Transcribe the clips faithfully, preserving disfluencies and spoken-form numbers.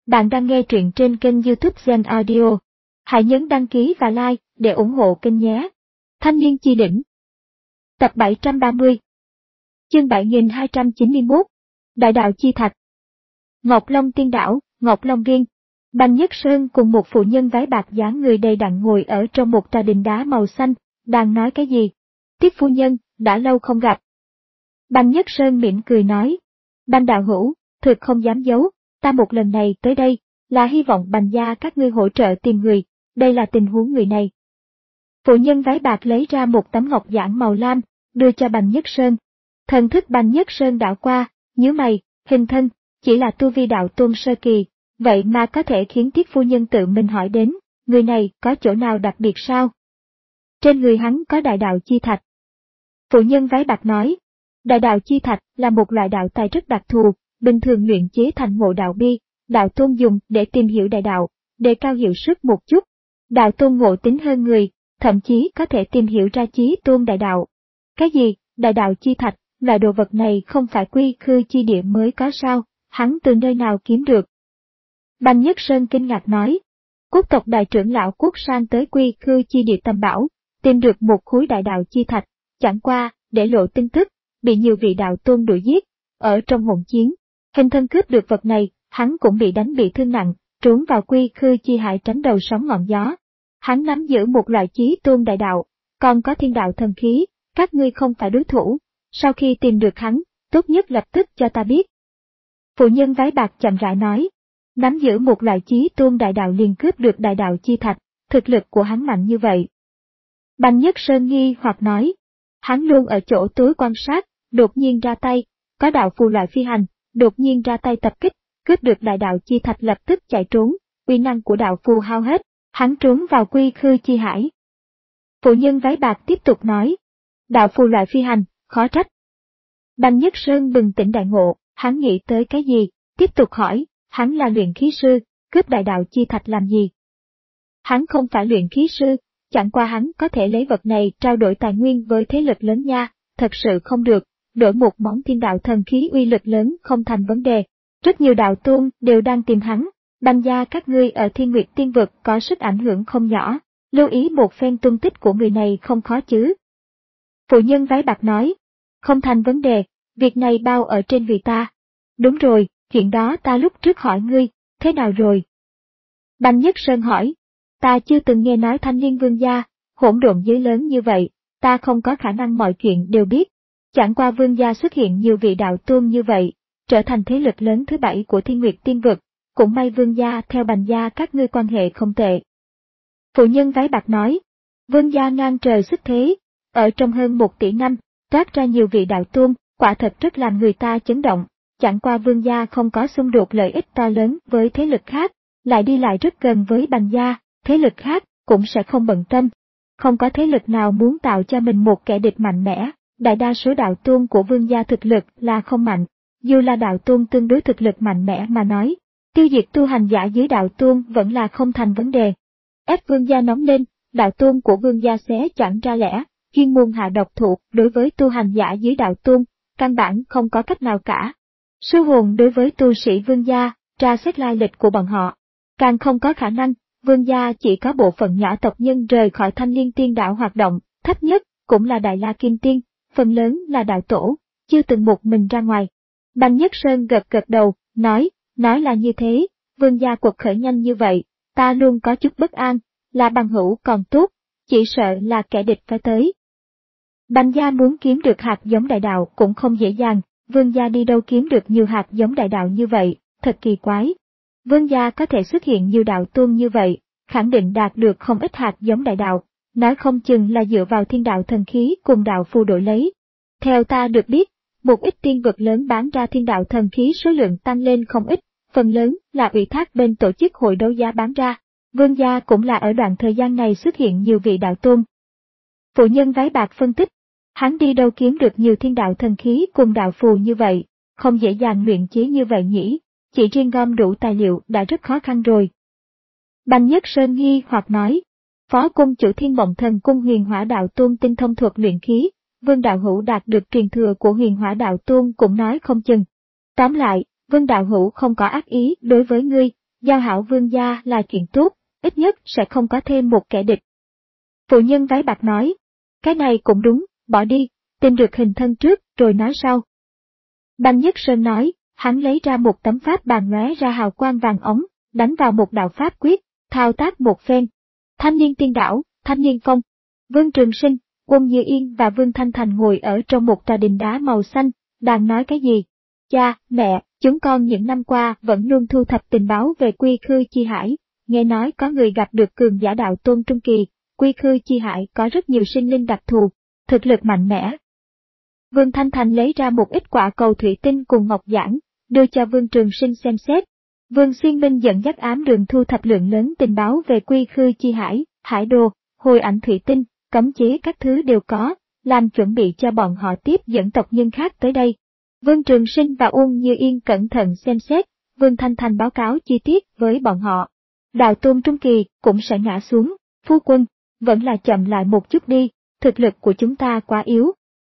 Bạn đang nghe truyện trên kênh YouTube Zen Audio. Hãy nhấn đăng ký và like để ủng hộ kênh nhé. Thanh niên chi đỉnh. Tập bảy trăm ba mươi. Chương bảy nghìn hai trăm chín mươi mốt. Đại đạo chi thạch. Ngọc Long Tiên Đảo, Ngọc Long Viên. Bành Nhất Sơn cùng một phụ nhân váy bạc dáng người đầy đặn ngồi ở trong một tòa đình đá màu xanh, đang nói cái gì? Tiết phu nhân, đã lâu không gặp. Bành Nhất Sơn mỉm cười nói. Bành đạo hữu, thực không dám giấu, ta một lần này tới đây, là hy vọng Bành gia các ngươi hỗ trợ tìm người, đây là tình huống người này. Phụ nhân váy bạc lấy ra một tấm ngọc giản màu lam, đưa cho Bành Nhất Sơn. Thần thức Bành Nhất Sơn đảo qua, nhíu mày, hình thân, chỉ là tu vi đạo tôn sơ kỳ, vậy mà có thể khiến Tiết phu nhân tự mình hỏi đến, người này có chỗ nào đặc biệt sao? Trên người hắn có đại đạo chi thạch. Phụ nhân váy bạc nói, đại đạo chi thạch là một loại đạo tài rất đặc thù, bình thường luyện chế thành ngộ đạo bi, đạo tôn dùng để tìm hiểu đại đạo, đề cao hiệu suất một chút. Đạo tôn ngộ tính hơn người, thậm chí có thể tìm hiểu ra chí tôn đại đạo. Cái gì, đại đạo chi thạch, loại đồ vật này không phải quy khư chi địa mới có sao, hắn từ nơi nào kiếm được? Bành Nhất Sơn kinh ngạc nói, quốc tộc đại trưởng lão Quốc Sang tới quy khư chi địa tầm bảo, tìm được một khối đại đạo chi thạch, chẳng qua, để lộ tin tức, bị nhiều vị đạo tôn đuổi giết, ở trong hỗn chiến. Hình thân cướp được vật này, hắn cũng bị đánh bị thương nặng, trốn vào quy khư chi hải tránh đầu sóng ngọn gió. Hắn nắm giữ một loại chí tôn đại đạo, còn có thiên đạo thần khí, các ngươi không phải đối thủ. Sau khi tìm được hắn, tốt nhất lập tức cho ta biết. Phụ nhân váy bạc chậm rãi nói, nắm giữ một loại chí tôn đại đạo liền cướp được đại đạo chi thạch, thực lực của hắn mạnh như vậy. Bành Nhất Sơn nghi hoặc nói, hắn luôn ở chỗ tối quan sát, đột nhiên ra tay, có đạo phù loại phi hành, đột nhiên ra tay tập kích, cướp được đại đạo chi thạch lập tức chạy trốn, uy năng của đạo phù hao hết, hắn trốn vào quy khư chi hải. Phụ nhân váy bạc tiếp tục nói, đạo phù loại phi hành, khó trách. Bành Nhất Sơn bừng tỉnh đại ngộ, hắn nghĩ tới cái gì, tiếp tục hỏi, hắn là luyện khí sư, cướp đại đạo chi thạch làm gì? Hắn không phải luyện khí sư, chẳng qua hắn có thể lấy vật này trao đổi tài nguyên với thế lực lớn nha, thật sự không được. Đổi một món thiên đạo thần khí uy lực lớn không thành vấn đề. Rất nhiều đạo tôn đều đang tìm hắn, Bành gia các ngươi ở Thiên Nguyệt Tiên Vực có sức ảnh hưởng không nhỏ, lưu ý một phen tung tích của người này không khó chứ. Phụ nhân váy bạc nói, không thành vấn đề, việc này bao ở trên người ta. Đúng rồi, chuyện đó ta lúc trước hỏi ngươi, thế nào rồi? Bành Nhất Sơn hỏi, ta chưa từng nghe nói Thanh Liên Vương gia, hỗn độn giới lớn như vậy, ta không có khả năng mọi chuyện đều biết. Chẳng qua Vương gia xuất hiện nhiều vị đạo tôn như vậy, trở thành thế lực lớn thứ bảy của Thiên Nguyệt Tiên Vực, cũng may Vương gia theo Bành gia các ngươi quan hệ không tệ. Phụ nhân váy bạc nói, Vương gia ngang trời xuất thế, ở trong hơn một tỷ năm, toát ra nhiều vị đạo tôn, quả thật rất làm người ta chấn động. Chẳng qua Vương gia không có xung đột lợi ích to lớn với thế lực khác, lại đi lại rất gần với Bành gia, thế lực khác cũng sẽ không bận tâm. Không có thế lực nào muốn tạo cho mình một kẻ địch mạnh mẽ. Đại đa số đạo tôn của Vương gia thực lực là không mạnh, dù là đạo tôn tương đối thực lực mạnh mẽ mà nói, tiêu diệt tu hành giả dưới đạo tôn vẫn là không thành vấn đề. Ép Vương gia nóng lên, đạo tôn của Vương gia xé chẳng ra lẽ, chuyên môn hạ độc thủ đối với tu hành giả dưới đạo tôn, căn bản không có cách nào cả. Sư hồn đối với tu sĩ Vương gia, tra xét lai lịch của bọn họ, càng không có khả năng. Vương gia chỉ có bộ phận nhỏ tộc nhân rời khỏi Thanh Liên Tiên Đảo hoạt động, thấp nhất cũng là Đại La Kim Tiên. Phần lớn là đạo tổ, chưa từng một mình ra ngoài. Bành Nhất Sơn gật gật đầu, nói, nói là như thế, Vương gia quật khởi nhanh như vậy, ta luôn có chút bất an, là bằng hữu còn tốt, chỉ sợ là kẻ địch phải tới. Bành gia muốn kiếm được hạt giống đại đạo cũng không dễ dàng, Vương gia đi đâu kiếm được nhiều hạt giống đại đạo như vậy, thật kỳ quái. Vương gia có thể xuất hiện nhiều đạo tôn như vậy, khẳng định đạt được không ít hạt giống đại đạo. Nói không chừng là dựa vào thiên đạo thần khí cùng đạo phù đổi lấy. Theo ta được biết, một ít tiên vực lớn bán ra thiên đạo thần khí số lượng tăng lên không ít, phần lớn là ủy thác bên tổ chức hội đấu giá bán ra. Vương gia cũng là ở đoạn thời gian này xuất hiện nhiều vị đạo tôn. Phụ nhân váy bạc phân tích, hắn đi đâu kiếm được nhiều thiên đạo thần khí cùng đạo phù như vậy, không dễ dàng luyện chế như vậy nhỉ, chỉ riêng gom đủ tài liệu đã rất khó khăn rồi. Bành Nhất Sơn nghi hoặc nói, Phó cung chủ Thiên Mộng Thần Cung Huyền Hỏa Đạo Tôn tinh thông thuật luyện khí, Vương đạo hữu đạt được truyền thừa của Huyền Hỏa Đạo Tôn cũng nói không chừng. Tóm lại, Vương đạo hữu không có ác ý đối với ngươi, giao hảo vương gia là chuyện tốt, ít nhất sẽ không có thêm một kẻ địch. Phụ nhân váy bạc nói, cái này cũng đúng, bỏ đi, tìm được hình thân trước rồi nói sau. Bành Nhất Sơn nói, hắn lấy ra một tấm pháp bàn lóe ra hào quang vàng ống, đánh vào một đạo pháp quyết, thao tác một phen. Thanh niên tiên đảo, thanh niên công. Vương Trường Sinh, Quân Như Yên và Vương Thanh Thành ngồi ở trong một tòa đình đá màu xanh, đang nói cái gì? Cha, mẹ, chúng con những năm qua vẫn luôn thu thập tình báo về Quy Khư Chi Hải, nghe nói có người gặp được cường giả đạo tôn trung kỳ, Quy Khư Chi Hải có rất nhiều sinh linh đặc thù, thực lực mạnh mẽ. Vương Thanh Thành lấy ra một ít quả cầu thủy tinh cùng ngọc giản, đưa cho Vương Trường Sinh xem xét. Vương Xuyên Minh dẫn dắt ám đường thu thập lượng lớn tình báo về Quy Khư Chi Hải, hải đồ, hồi ảnh thủy tinh, cấm chế các thứ đều có, làm chuẩn bị cho bọn họ tiếp dẫn tộc nhân khác tới đây. Vương Trường Sinh và Uông Như Yên cẩn thận xem xét, Vương Thanh Thành báo cáo chi tiết với bọn họ. Đạo tôn trung kỳ cũng sẽ ngã xuống, phu quân, vẫn là chậm lại một chút đi, thực lực của chúng ta quá yếu.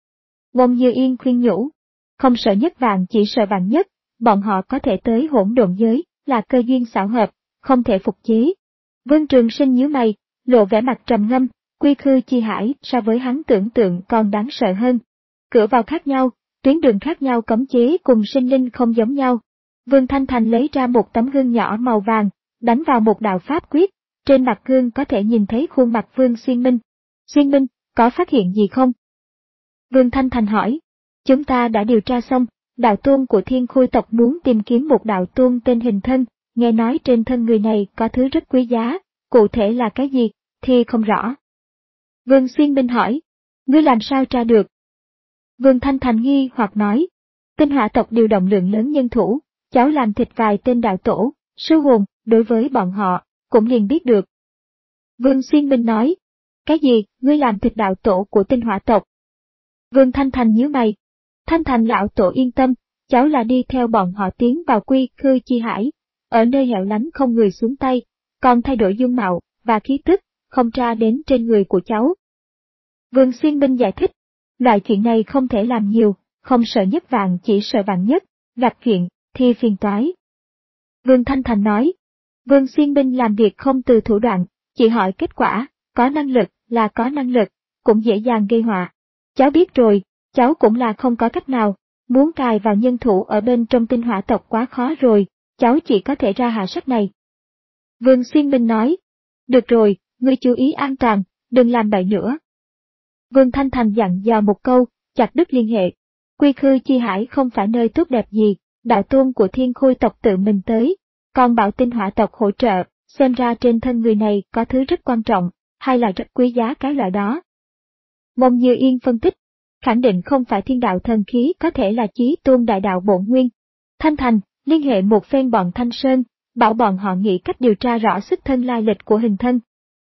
Uông Như Yên khuyên nhủ, không sợ nhất vạn chỉ sợ vạn nhất, bọn họ có thể tới hỗn độn giới, là cơ duyên xảo hợp, không thể phục chế. Vương Trường Sinh nhíu mày, lộ vẻ mặt trầm ngâm, Quy Khư Chi Hải so với hắn tưởng tượng còn đáng sợ hơn. Cửa vào khác nhau, tuyến đường khác nhau, cấm chế cùng sinh linh không giống nhau. Vương Thanh Thành lấy ra một tấm gương nhỏ màu vàng, đánh vào một đạo pháp quyết, trên mặt gương có thể nhìn thấy khuôn mặt Vương Xuyên Minh. Xuyên Minh, có phát hiện gì không? Vương Thanh Thành hỏi. Chúng ta đã điều tra xong, đạo tôn của Thiên Khôi tộc muốn tìm kiếm một đạo tôn tên Hình Thân, nghe nói trên thân người này có thứ rất quý giá, cụ thể là cái gì, thì không rõ. Vương Xuyên Minh hỏi, ngươi làm sao tra được? Vương Thanh Thành nghi hoặc nói, Tinh Hỏa tộc điều động lượng lớn nhân thủ, cháu làm thịt vài tên đạo tổ, sư hồn, đối với bọn họ, cũng liền biết được. Vương Xuyên Minh nói, cái gì, ngươi làm thịt đạo tổ của Tinh Hỏa tộc? Vương Thanh Thành nhíu mày, Thanh Thành lão tổ yên tâm, cháu là đi theo bọn họ tiến vào Quy Khư Chi Hải, ở nơi hẻo lánh không người xuống tay, còn thay đổi dung mạo và khí tức, không tra đến trên người của cháu. Vương Xuyên Minh giải thích, loại chuyện này không thể làm nhiều, không sợ nhất vạn chỉ sợ vạn nhất, gặp chuyện thì phiền toái. Vương Thanh Thành nói, Vương Xuyên Minh làm việc không từ thủ đoạn, chỉ hỏi kết quả, có năng lực là có năng lực, cũng dễ dàng gây họa. Cháu biết rồi, cháu cũng là không có cách nào, muốn cài vào nhân thủ ở bên trong Tinh Hỏa tộc quá khó rồi, cháu chỉ có thể ra hạ sách này. Vương Xuyên Minh nói, được rồi, ngươi chú ý an toàn, đừng làm bậy nữa. Vương Thanh Thành dặn dò một câu, chặt đứt liên hệ. Quy Khư Chi Hải không phải nơi tốt đẹp gì, đạo tôn của Thiên Khôi tộc tự mình tới, còn bảo Tinh Hỏa tộc hỗ trợ, xem ra trên thân người này có thứ rất quan trọng, hay là rất quý giá cái loại đó. Mông Như Yên phân tích, khẳng định không phải thiên đạo thần khí, có thể là chí tôn đại đạo bổn nguyên. Thanh Thành, liên hệ một phen bọn Thanh Sơn, bảo bọn họ nghĩ cách điều tra rõ xuất thân lai lịch của Hình Thân.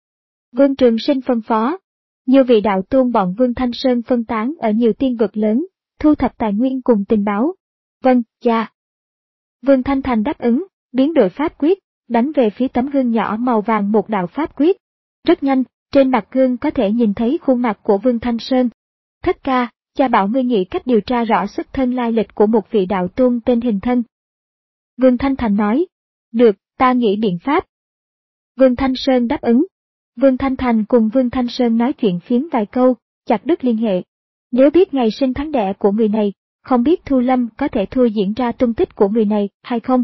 Vương Trường Sinh phân phó, nhiều vị đạo tôn bọn Vương Thanh Sơn phân tán ở nhiều tiên vực lớn, thu thập tài nguyên cùng tình báo. Vâng, cha. Vương Thanh Thành đáp ứng, biến đổi pháp quyết, đánh về phía tấm gương nhỏ màu vàng một đạo pháp quyết. Rất nhanh, trên mặt gương có thể nhìn thấy khuôn mặt của Vương Thanh Sơn. Thất ca, cha bảo ngươi nghĩ cách điều tra rõ xuất thân lai lịch của một vị đạo tôn tên Hình Thân. Vương Thanh Thành nói, được, ta nghĩ biện pháp. Vương Thanh Sơn đáp ứng. Vương Thanh Thành cùng Vương Thanh Sơn nói chuyện phiếm vài câu, chặt đứt liên hệ. Nếu biết ngày sinh tháng đẻ của người này, không biết Thu Lâm có thể thua diễn ra tung tích của người này hay không?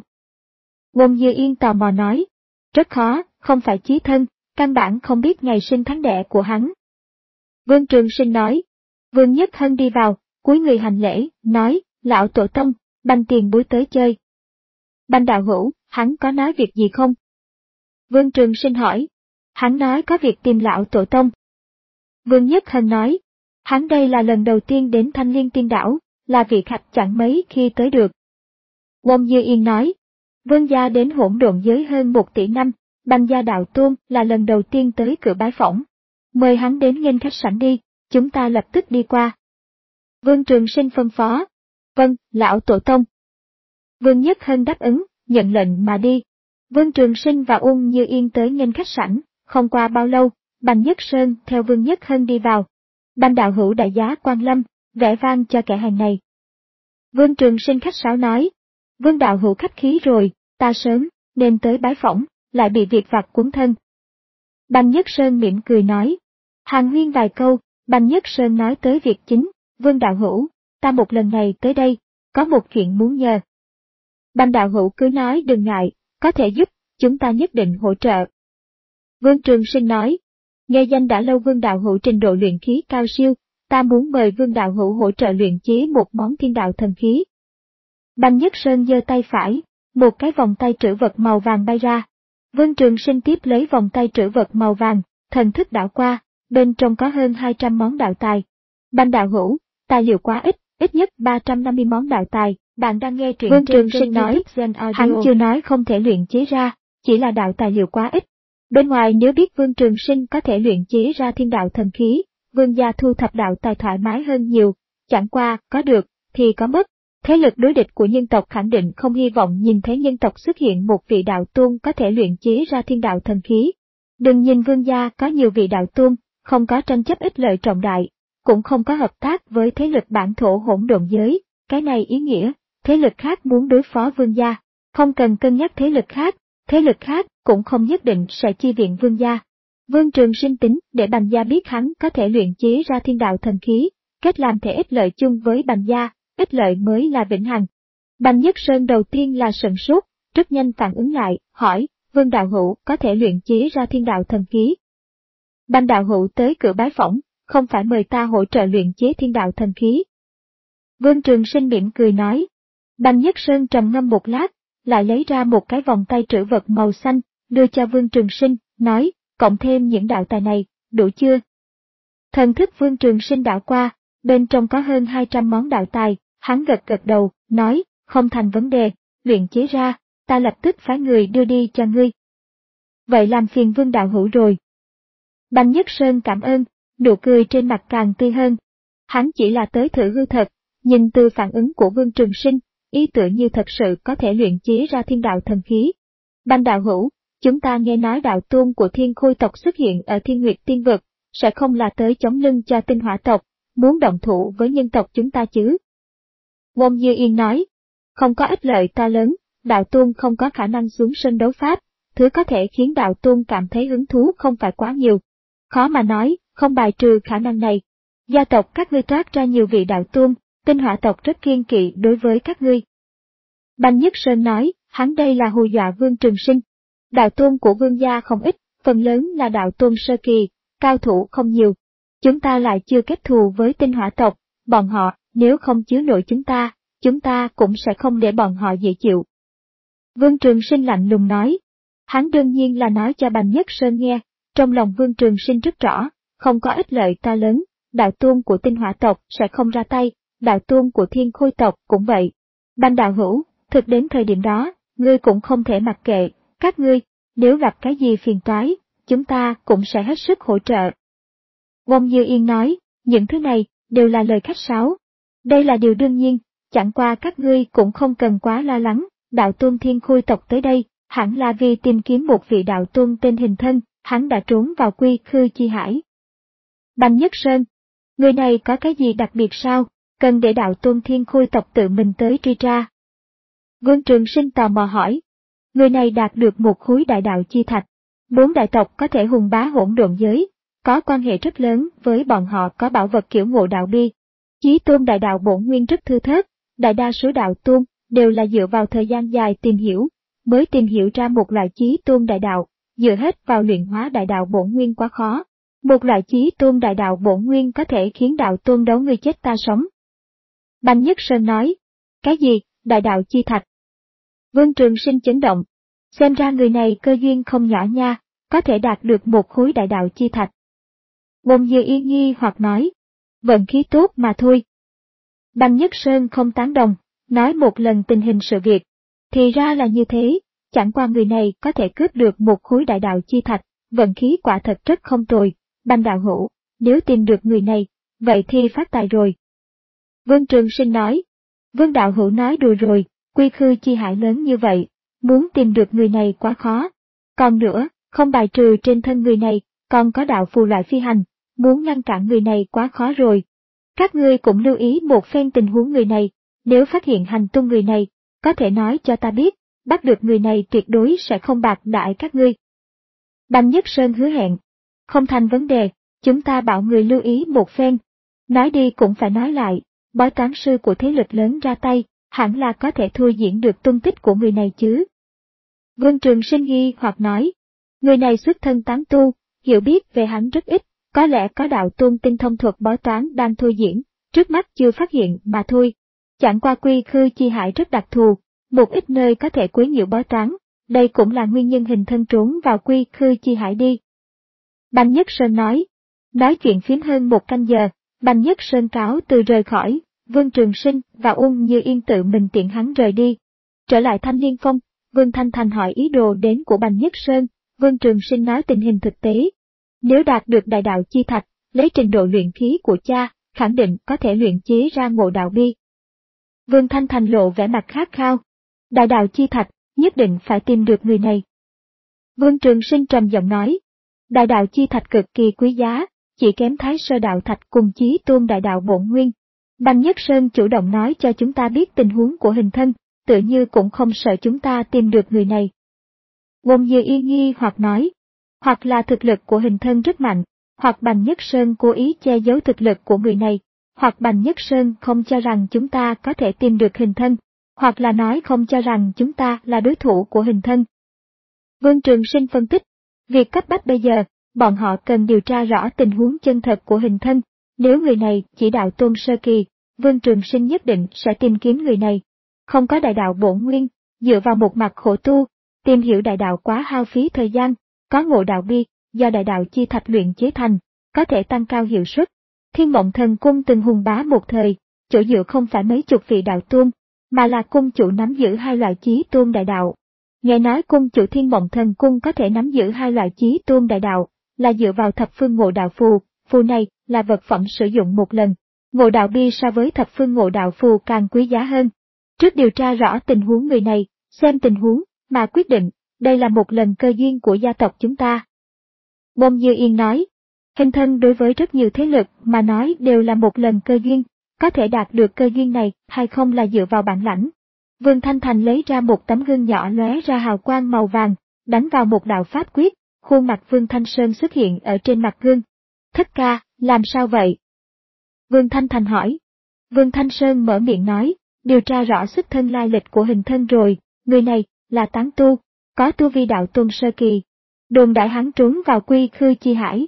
Ngôn Như Yên tò mò nói, rất khó, không phải chí thân, căn bản không biết ngày sinh tháng đẻ của hắn. Vương Trường Sinh nói, Vương Nhất Hân đi vào, cúi người hành lễ, nói, lão tổ tông, Bành tiền bối tới chơi. Bành đạo hữu, hắn có nói việc gì không? Vương Trường Sinh hỏi, hắn nói có việc tìm lão tổ tông. Vương Nhất Hân nói, hắn đây là lần đầu tiên đến Thanh Liên Tiên Đảo, là vị khách chẳng mấy khi tới được. Ngôn Như Yên nói, Vương gia đến hỗn độn giới hơn một tỷ năm, Bành gia đạo tôn là lần đầu tiên tới cửa bái phỏng. Mời hắn đến nghênh khách sảnh đi, chúng ta lập tức đi qua. Vương Trường Sinh phân phó, vâng, lão tổ tông. Vương Nhất Hân đáp ứng, nhận lệnh mà đi. Vương Trường Sinh và Uông Như Yên tới nghênh khách sảnh, không qua bao lâu, Bành Nhất Sơn theo Vương Nhất Hân đi vào. Bành đạo hữu đại giá quan lâm, vẻ vang cho kẻ hàng này. Vương Trường Sinh khách sáo nói, Vương đạo hữu khách khí rồi, ta sớm nên tới bái phỏng, lại bị việc vặt cuốn thân. Bành Nhất Sơn mỉm cười nói. Hàn huyên vài câu, Bành Nhất Sơn nói tới việc chính. Vương đạo hữu, ta một lần này tới đây, có một chuyện muốn nhờ. Bành đạo hữu cứ nói đừng ngại, có thể giúp, chúng ta nhất định hỗ trợ. Vương Trường Sinh nói. Nghe danh đã lâu Vương đạo hữu trình độ luyện khí cao siêu, ta muốn mời Vương đạo hữu hỗ trợ luyện chế một món thiên đạo thần khí. Bành Nhất Sơn giơ tay phải, một cái vòng tay trữ vật màu vàng bay ra. Vương Trường Sinh tiếp lấy vòng tay trữ vật màu vàng, thần thức đảo qua, bên trong có hơn hai trăm món đạo tài. Bành đạo hữu, tài liệu quá ít, ít nhất ba trăm năm mươi món đạo tài. Bạn đang nghe truyện Vương Trường Sinh nói, hắn chưa nói không thể luyện chế ra, chỉ là đạo tài liệu quá ít. Bên ngoài nếu biết Vương Trường Sinh có thể luyện chế ra thiên đạo thần khí, Vương gia thu thập đạo tài thoải mái hơn nhiều, chẳng qua, có được, thì có mất. Thế lực đối địch của nhân tộc khẳng định không hy vọng nhìn thấy nhân tộc xuất hiện một vị đạo tôn có thể luyện chế ra thiên đạo thần khí. Đừng nhìn Vương gia có nhiều vị đạo tôn, không có tranh chấp ích lợi trọng đại, cũng không có hợp tác với thế lực bản thổ hỗn độn giới, cái này ý nghĩa, thế lực khác muốn đối phó Vương gia, không cần cân nhắc thế lực khác, thế lực khác cũng không nhất định sẽ chi viện Vương gia. Vương Trường Sinh tính để Bành gia biết hắn có thể luyện chế ra thiên đạo thần khí, kết làm thể ích lợi chung với Bành gia, ích lợi mới là vĩnh hằng. Bành Nhất Sơn đầu tiên là sửng sốt, rất nhanh phản ứng lại, hỏi, Vương đạo hữu có thể luyện chế ra thiên đạo thần khí. Bành đạo hữu tới cửa bái phỏng, không phải mời ta hỗ trợ luyện chế thiên đạo thần khí. Vương Trường Sinh mỉm cười nói. Bành Nhất Sơn trầm ngâm một lát, lại lấy ra một cái vòng tay trữ vật màu xanh, đưa cho Vương Trường Sinh, nói, cộng thêm những đạo tài này, đủ chưa? Thần thức Vương Trường Sinh đảo qua, bên trong có hơn hai trăm món đạo tài, hắn gật gật đầu, nói, không thành vấn đề, luyện chế ra, ta lập tức phái người đưa đi cho ngươi. Vậy làm phiền Vương đạo hữu rồi. Bành Nhất Sơn cảm ơn, nụ cười trên mặt càng tươi hơn. Hắn chỉ là tới thử hư thật, nhìn từ phản ứng của Vương Trường Sinh, ý tưởng như thật sự có thể luyện chế ra thiên đạo thần khí. Bành đạo hữu, chúng ta nghe nói đạo tôn của thiên khôi tộc xuất hiện ở thiên nguyệt tiên vực, sẽ không là tới chống lưng cho tinh hỏa tộc, muốn động thủ với nhân tộc chúng ta chứ? Wong Như Yên nói, không có ích lợi to lớn, đạo tôn không có khả năng xuống sân đấu pháp, thứ có thể khiến đạo tôn cảm thấy hứng thú không phải quá nhiều. Khó mà nói, không bài trừ khả năng này. Gia tộc các ngươi toát ra nhiều vị đạo tôn, tinh hỏa tộc rất kiêng kỵ đối với các ngươi. Bành Nhất Sơn nói, hắn đây là hù dọa Vương Trường Sinh. Đạo tôn của Vương gia không ít, phần lớn là đạo tôn sơ kỳ, cao thủ không nhiều. Chúng ta lại chưa kết thù với tinh hỏa tộc, bọn họ, nếu không chứa nổi chúng ta, chúng ta cũng sẽ không để bọn họ dễ chịu. Vương Trường Sinh lạnh lùng nói. Hắn đương nhiên là nói cho Bành Nhất Sơn nghe, trong lòng Vương Trường Sinh rất rõ, không có ích lợi to lớn, đạo tôn của tinh hỏa tộc sẽ không ra tay, đạo tôn của thiên khôi tộc cũng vậy. Bành đạo hữu, thực đến thời điểm đó, ngươi cũng không thể mặc kệ, các ngươi, nếu gặp cái gì phiền toái, chúng ta cũng sẽ hết sức hỗ trợ. Wong Như Yên nói, những thứ này, đều là lời khách sáo. Đây là điều đương nhiên, chẳng qua các ngươi cũng không cần quá lo lắng, đạo tôn thiên khôi tộc tới đây, hẳn là vì tìm kiếm một vị đạo tôn tên Hình Thân, hắn đã trốn vào Quy Khư Chi Hải. Bành Nhất Sơn, người này có cái gì đặc biệt sao, cần để đạo tôn thiên khôi tộc tự mình tới truy tra. Vương Trường Sinh tò mò hỏi, người này đạt được một khối đại đạo chi thạch, bốn đại tộc có thể hùng bá hỗn độn giới, có quan hệ rất lớn với bọn họ có bảo vật kiểu ngộ đạo bi. Chí tôn đại đạo bổn nguyên rất thưa thớt, đại đa số đạo tôn đều là dựa vào thời gian dài tìm hiểu, mới tìm hiểu ra một loại chí tôn đại đạo, dựa hết vào luyện hóa đại đạo bổn nguyên quá khó. Một loại chí tôn đại đạo bổn nguyên có thể khiến đạo tôn đấu người chết ta sống. Bành Nhất Sơn nói, cái gì, đại đạo chi thạch? Vương Trường Sinh chấn động, xem ra người này cơ duyên không nhỏ nha, có thể đạt được một khối đại đạo chi thạch. Wong Như Yên nghi hoặc nói, vận khí tốt mà thôi. Bành Nhất Sơn không tán đồng, nói một lần tình hình sự việc, thì ra là như thế, chẳng qua người này có thể cướp được một khối đại đạo chi thạch, vận khí quả thật rất không tồi. Bành đạo hữu, nếu tìm được người này, vậy thì phát tài rồi. Vương Trường Sinh nói, Vương đạo hữu nói đùa rồi, Quy Khư Chi Hải lớn như vậy, muốn tìm được người này quá khó. Còn nữa, không bài trừ trên thân người này, còn có đạo phù loại phi hành, muốn ngăn cản người này quá khó rồi. Các ngươi cũng lưu ý một phen tình huống người này, nếu phát hiện hành tung người này, có thể nói cho ta biết, bắt được người này tuyệt đối sẽ không bạc đãi các ngươi. Bành Nhất Sơn hứa hẹn, không thành vấn đề, chúng ta bảo người lưu ý một phen. Nói đi cũng phải nói lại, bói toán sư của thế lực lớn ra tay, hẳn là có thể thua diễn được tung tích của người này chứ. Vương Trường Sinh nghi hoặc nói, người này xuất thân tán tu, hiểu biết về hắn rất ít, có lẽ có đạo tôn tinh thông thuật bói toán đang thua diễn, trước mắt chưa phát hiện mà thôi. Chẳng qua quy khư chi hải rất đặc thù, một ít nơi có thể quấy nhiễu bói toán, đây cũng là nguyên nhân hình thân trốn vào quy khư chi hải đi. Bành Nhất Sơn nói, nói chuyện phím hơn một canh giờ, Bành Nhất Sơn cáo từ rời khỏi, Vương Trường Sinh và Ung Như Yên tự mình tiện hắn rời đi. Trở lại Thanh Liên Phong, Vương Thanh Thành hỏi ý đồ đến của Bành Nhất Sơn, Vương Trường Sinh nói tình hình thực tế. Nếu đạt được đại đạo chi thạch, lấy trình độ luyện khí của cha, khẳng định có thể luyện chế ra ngộ đạo bi. Vương Thanh Thành lộ vẻ mặt khát khao. Đại đạo chi thạch, nhất định phải tìm được người này. Vương Trường Sinh trầm giọng nói, đại đạo chi thạch cực kỳ quý giá, chỉ kém thái sơ đạo thạch cùng chí tôn đại đạo bổn nguyên. Bành Nhất Sơn chủ động nói cho chúng ta biết tình huống của hình thân, tự như cũng không sợ chúng ta tìm được người này. Ung Như Yên nghi hoặc nói, hoặc là thực lực của hình thân rất mạnh, hoặc Bành Nhất Sơn cố ý che giấu thực lực của người này, hoặc Bành Nhất Sơn không cho rằng chúng ta có thể tìm được hình thân, hoặc là nói không cho rằng chúng ta là đối thủ của hình thân. Vương Trường Sinh phân tích, việc cấp bách bây giờ, bọn họ cần điều tra rõ tình huống chân thật của hình thân, nếu người này chỉ đạo tôn sơ kỳ, Vương Trường Sinh nhất định sẽ tìm kiếm người này. Không có đại đạo bổn nguyên, dựa vào một mặt khổ tu, tìm hiểu đại đạo quá hao phí thời gian, có ngộ đạo bi, do đại đạo chi thạch luyện chế thành, có thể tăng cao hiệu suất. Thiên Mộng Thần Cung từng hùng bá một thời, chỗ dựa không phải mấy chục vị đạo tôn, mà là cung chủ nắm giữ hai loại chí tôn đại đạo. Nghe nói cung chủ Thiên Mộng Thần Cung có thể nắm giữ hai loại chí tôn đại đạo, là dựa vào thập phương ngộ đạo phù, phù này là vật phẩm sử dụng một lần. Ngộ đạo bi so với thập phương ngộ đạo phù càng quý giá hơn. Trước điều tra rõ tình huống người này, xem tình huống, mà quyết định, đây là một lần cơ duyên của gia tộc chúng ta. Ung Như Yên nói, hình thân đối với rất nhiều thế lực mà nói đều là một lần cơ duyên, có thể đạt được cơ duyên này hay không là dựa vào bản lãnh. Vương Thanh Thành lấy ra một tấm gương nhỏ lóe ra hào quang màu vàng, đánh vào một đạo pháp quyết, khuôn mặt Vương Thanh Sơn xuất hiện ở trên mặt gương. Thất ca, làm sao vậy? Vương Thanh Thành hỏi. Vương Thanh Sơn mở miệng nói, điều tra rõ xuất thân lai lịch của hình thân rồi, người này là tán tu, có tu vi đạo tôn sơ kỳ. Đồn đại hắn trốn vào quy khư chi hải.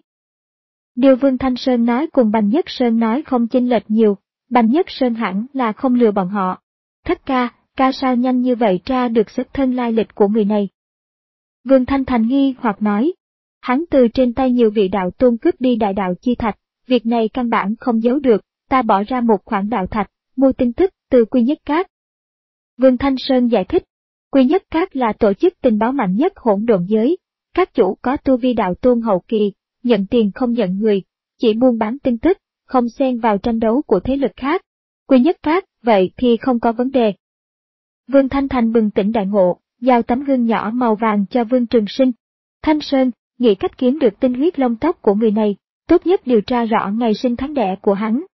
Điều Vương Thanh Sơn nói cùng Bành Nhất Sơn nói không chênh lệch nhiều, Bành Nhất Sơn hẳn là không lừa bọn họ. Thất ca, ca sao nhanh như vậy tra được xuất thân lai lịch của người này? Vương Thanh Thành nghi hoặc nói, hắn từ trên tay nhiều vị đạo tôn cướp đi đại đạo chi thạch, việc này căn bản không giấu được, ta bỏ ra một khoản đạo thạch, mua tin tức từ Quy Nhất Các. Vương Thanh Sơn giải thích, Quy Nhất Các là tổ chức tình báo mạnh nhất hỗn độn giới, các chủ có tu vi đạo tôn hậu kỳ, nhận tiền không nhận người, chỉ buôn bán tin tức, không xen vào tranh đấu của thế lực khác. Quy Nhất Các, vậy thì không có vấn đề. Vương Thanh Thành bừng tỉnh đại ngộ, giao tấm gương nhỏ màu vàng cho Vương Trường Sinh. Thanh Sơn, nghĩ cách kiếm được tinh huyết lông tóc của người này, tốt nhất điều tra rõ ngày sinh tháng đẻ của hắn.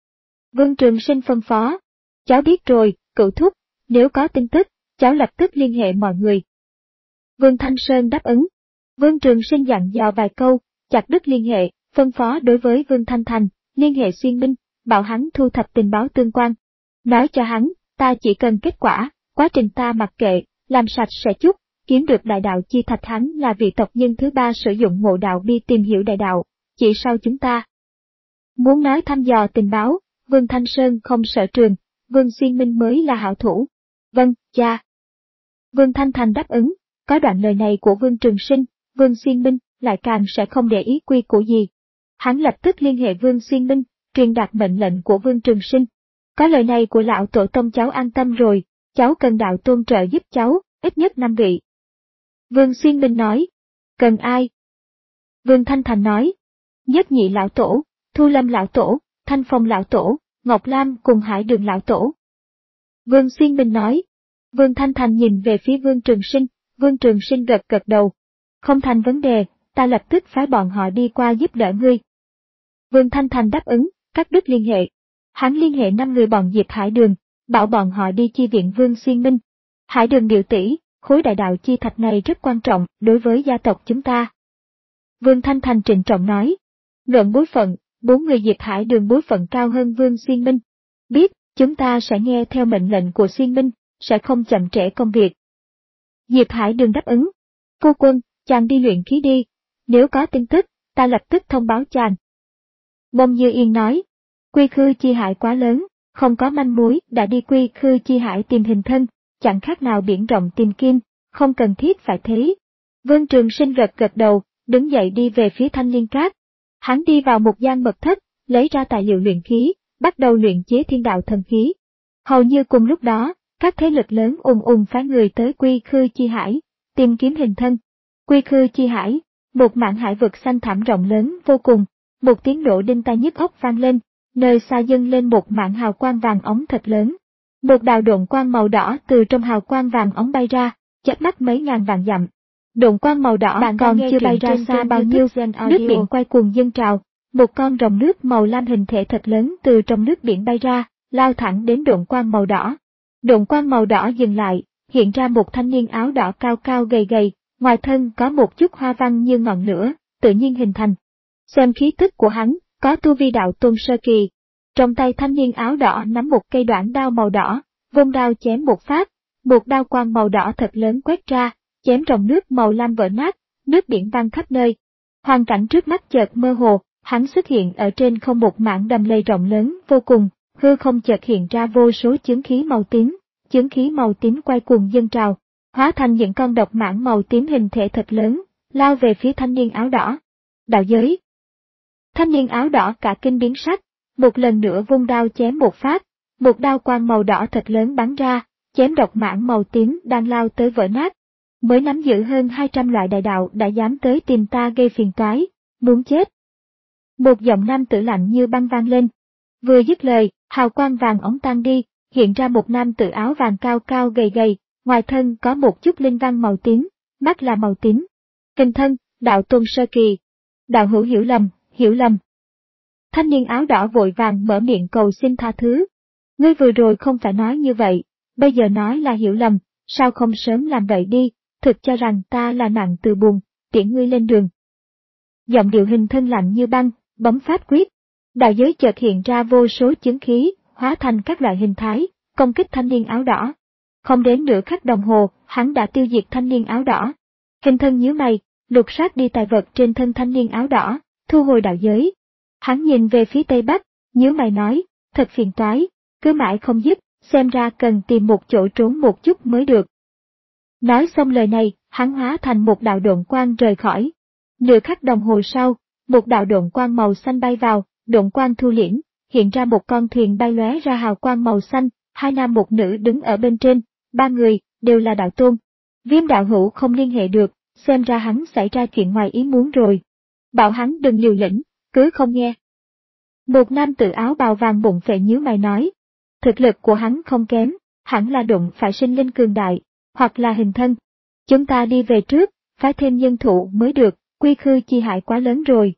Vương Trường Sinh phân phó, cháu biết rồi, cửu thúc, nếu có tin tức, cháu lập tức liên hệ mọi người. Vương Thanh Sơn đáp ứng. Vương Trường Sinh dặn dò vài câu, chặt đứt liên hệ, phân phó đối với Vương Thanh Thành, liên hệ Xuyên Minh, bảo hắn thu thập tình báo tương quan. Nói cho hắn, ta chỉ cần kết quả, quá trình ta mặc kệ, làm sạch sẽ chút, kiếm được đại đạo chi thạch hắn là vị tộc nhân thứ ba sử dụng ngộ đạo bi tìm hiểu đại đạo, chỉ sau chúng ta. Muốn nói thăm dò tình báo, Vương Thanh Sơn không sợ trường, Vương Xuyên Minh mới là hảo thủ. Vâng, cha. Vương Thanh Thành đáp ứng, có đoạn lời này của Vương Trường Sinh, Vương Xuyên Minh lại càng sẽ không để ý quy củ gì. Hắn lập tức liên hệ Vương Xuyên Minh, truyền đạt mệnh lệnh của Vương Trường Sinh. Có lời này của lão tổ tông cháu an tâm rồi, cháu cần đạo tôn trợ giúp cháu, ít nhất năm vị. Vương Xuyên Minh nói, cần ai? Vương Thanh Thành nói, Nhất Nhị lão tổ, Thu Lâm lão tổ, Thanh Phong lão tổ, Ngọc Lam cùng Hải Đường lão tổ. Vương Xuyên Minh nói, Vương Thanh Thành nhìn về phía Vương Trường Sinh, Vương Trường Sinh gật gật đầu. Không thành vấn đề, ta lập tức phái bọn họ đi qua giúp đỡ ngươi. Vương Thanh Thành đáp ứng, cắt đứt liên hệ. Hắn liên hệ năm người bọn Diệp Hải Đường, bảo bọn họ đi chi viện Vương Xuyên Minh. Hải Đường biểu tỷ, khối đại đạo chi thạch này rất quan trọng đối với gia tộc chúng ta. Vương Thanh Thành trịnh trọng nói. Luận bối phận, bốn người Diệp Hải Đường bối phận cao hơn Vương Xuyên Minh. Biết, chúng ta sẽ nghe theo mệnh lệnh của Xuyên Minh, sẽ không chậm trễ công việc. Diệp Hải Đường đáp ứng. Phu quân, chàng đi luyện khí đi, nếu có tin tức, ta lập tức thông báo chàng. Bông Như Yên nói. Quy Khư Chi Hải quá lớn, không có manh mối đã đi Quy Khư Chi Hải tìm hình thân, chẳng khác nào biển rộng tìm kim, không cần thiết phải thế. Vương Trường Sinh gật gật đầu, đứng dậy đi về phía Thanh Liên Cát. Hắn đi vào một gian mật thất, lấy ra tài liệu luyện khí, bắt đầu luyện chế thiên đạo thần khí. Hầu như cùng lúc đó, các thế lực lớn ùn ùn phái người tới Quy Khư Chi Hải, tìm kiếm hình thân. Quy Khư Chi Hải, một mảng hải vực xanh thẳm rộng lớn vô cùng, một tiếng nổ đinh tai nhức óc vang lên, nơi xa dâng lên một mảng hào quang vàng óng thật lớn. Một đạo độn quang màu đỏ từ trong hào quang vàng óng bay ra, chớp mắt mấy ngàn vạn dặm. Độn quang màu đỏ bạn còn chưa bay ra xa bao nhiêu, nước biển quay cuồng dâng trào, một con rồng nước màu lam hình thể thật lớn từ trong nước biển bay ra, lao thẳng đến độn quang màu đỏ. Độn quang màu đỏ dừng lại, hiện ra một thanh niên áo đỏ cao cao gầy gầy, ngoài thân có một chút hoa văn như ngọn lửa, tự nhiên hình thành. Xem khí tức của hắn, có tu vi đạo tôn sơ kỳ. Trong tay thanh niên áo đỏ nắm một cây đoạn đao màu đỏ, vung đao chém một phát, một đao quang màu đỏ thật lớn quét ra, chém ròng nước màu lam vỡ nát, nước biển văng khắp nơi. Hoàn cảnh trước mắt chợt mơ hồ, hắn xuất hiện ở trên không một mảng đầm lầy rộng lớn vô cùng, hư không chợt hiện ra vô số chướng khí màu tím, chướng khí màu tím quay cuồng dâng trào, hóa thành những con độc mãng màu tím hình thể thật lớn, lao về phía thanh niên áo đỏ. Đạo giới. Thanh niên áo đỏ cả kinh biến sắc, một lần nữa vung đao chém một phát, một đao quang màu đỏ thật lớn bắn ra, chém độc mãng màu tím đang lao tới vỡ nát. Mới nắm giữ hơn hai trăm loại đại đạo đã dám tới tìm ta gây phiền toái, muốn chết. Một giọng nam tử lạnh như băng vang lên. Vừa dứt lời, hào quang vàng óng tan đi, hiện ra một nam tử áo vàng cao cao gầy gầy, ngoài thân có một chút linh văn màu tím, mắt là màu tím. Hình thân, đạo tôn sơ kỳ. Đạo hữu hiểu lầm, hiểu lầm. Thanh niên áo đỏ vội vàng mở miệng cầu xin tha thứ. Ngươi vừa rồi không phải nói như vậy, bây giờ nói là hiểu lầm, sao không sớm làm vậy đi, thực cho rằng ta là nặng từ buồn, tiễn ngươi lên đường. Giọng điệu hình thân lạnh như băng, bấm pháp quyết. Đạo giới chợt hiện ra vô số chứng khí, hóa thành các loại hình thái, công kích thanh niên áo đỏ. Không đến nửa khắc đồng hồ, hắn đã tiêu diệt thanh niên áo đỏ. Hình thân nhíu mày, lục soát đi tài vật trên thân thanh niên áo đỏ, thu hồi đạo giới. Hắn nhìn về phía tây bắc, nhíu mày nói, thật phiền toái, cứ mãi không dứt, xem ra cần tìm một chỗ trốn một chút mới được. Nói xong lời này, hắn hóa thành một đạo độn quang rời khỏi. Nửa khắc đồng hồ sau, một đạo độn quang màu xanh bay vào, độn quang thu liễm, hiện ra một con thuyền bay lóe ra hào quang màu xanh, hai nam một nữ đứng ở bên trên, ba người, đều là đạo tôn. Viêm đạo hữu không liên hệ được, xem ra hắn xảy ra chuyện ngoài ý muốn rồi. Bảo hắn đừng liều lĩnh, cứ không nghe. Một nam tử áo bào vàng bụng phệ nhíu mày nói. Thực lực của hắn không kém, hẳn là đụng phải sinh linh cường đại, hoặc là hình thân. Chúng ta đi về trước, phái thêm nhân thủ mới được, Quy Khư Chi Hải quá lớn rồi.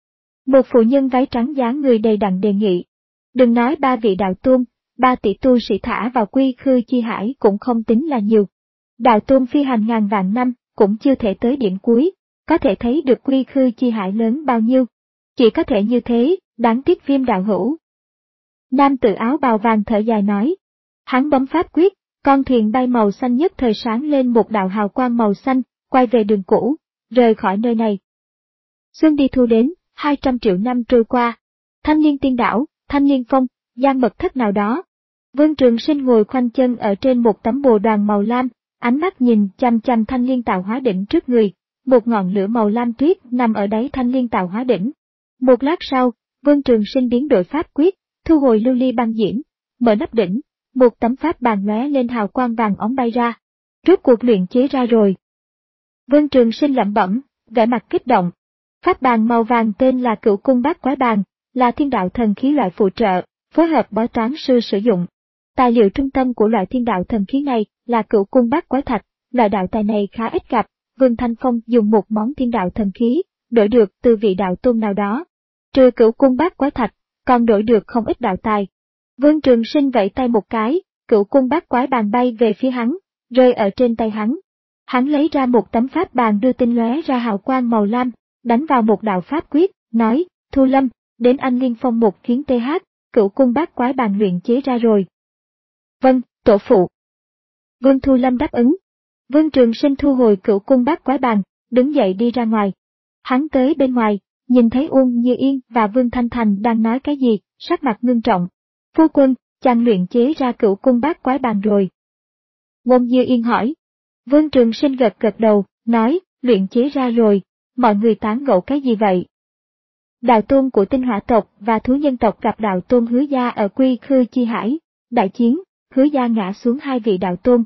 Một phụ nhân váy trắng dáng người đầy đặn đề nghị. Đừng nói ba vị đạo tôn, ba tỷ tu sĩ thả vào Quy Khư Chi Hải cũng không tính là nhiều. Đạo tôn phi hành ngàn vạn năm, cũng chưa thể tới điểm cuối, có thể thấy được Quy Khư Chi Hải lớn bao nhiêu. Chỉ có thể như thế, đáng tiếc Viêm đạo hữu. Nam tử áo bào vàng thở dài nói. Hắn bấm pháp quyết, con thuyền bay màu xanh nhất thời sáng lên một đạo hào quang màu xanh, quay về đường cũ, rời khỏi nơi này. Xuân đi thu đến, hai trăm triệu năm trôi qua. Thanh Liên Tiên Đảo, Thanh Liên Phong, gian mật thất nào đó. Vương Trường Sinh ngồi khoanh chân ở trên một tấm bồ đoàn màu lam, ánh mắt nhìn chăm chăm Thanh Liên Tạo Hóa Đỉnh trước người, một ngọn lửa màu lam tuyết nằm ở đáy Thanh Liên Tạo Hóa Đỉnh. Một lát sau, Vương Trường Sinh biến đổi pháp quyết, thu hồi lưu ly băng diễm, mở nắp đỉnh, một tấm pháp bàn lóe lên hào quang vàng óng bay ra. Rốt cuộc luyện chế ra rồi. Vương Trường Sinh lẩm bẩm, vẻ mặt kích động. Pháp bàn màu vàng tên là Cửu Cung Bát Quái Bàn, là thiên đạo thần khí loại phụ trợ, phối hợp bói toán sư sử dụng. Tài liệu trung tâm của loại thiên đạo thần khí này là Cửu Cung Bát Quái Thạch, loại đạo tài này khá ít gặp. Vương Thanh Phong dùng một món thiên đạo thần khí, đổi được từ vị đạo tôn nào đó. Trừ Cửu Cung Bát Quái Thạch, còn đổi được không ít đạo tài. Vương Trường Sinh vẫy tay một cái, Cửu Cung Bát Quái Bàn bay về phía hắn, rơi ở trên tay hắn, Hắn lấy ra một tấm pháp bàn đưa tinh lóe ra hào quang màu lam, đánh vào một đạo pháp quyết, nói, Thu Lâm, đến anh Liên Phong một chuyến th, cửu cung bát quái bàn luyện chế ra rồi. Vâng, tổ phụ. Vương Thu Lâm đáp ứng. Vương Trường Sinh thu hồi cửu cung bát quái bàn, đứng dậy đi ra ngoài. Hắn tới bên ngoài, nhìn thấy Uông Như Yên và Vương Thanh Thành đang nói cái gì, sắc mặt ngưng trọng. Phu quân, chàng luyện chế ra cửu cung bát quái bàn rồi. Uông Như Yên hỏi. Vương Trường Sinh gật gật đầu, nói, luyện chế ra rồi, mọi người tán gẫu cái gì vậy? Đạo tôn của tinh hỏa tộc và thú nhân tộc gặp đạo tôn Hứa Gia ở Quy Khư Chi Hải, đại chiến, Hứa Gia ngã xuống hai vị đạo tôn.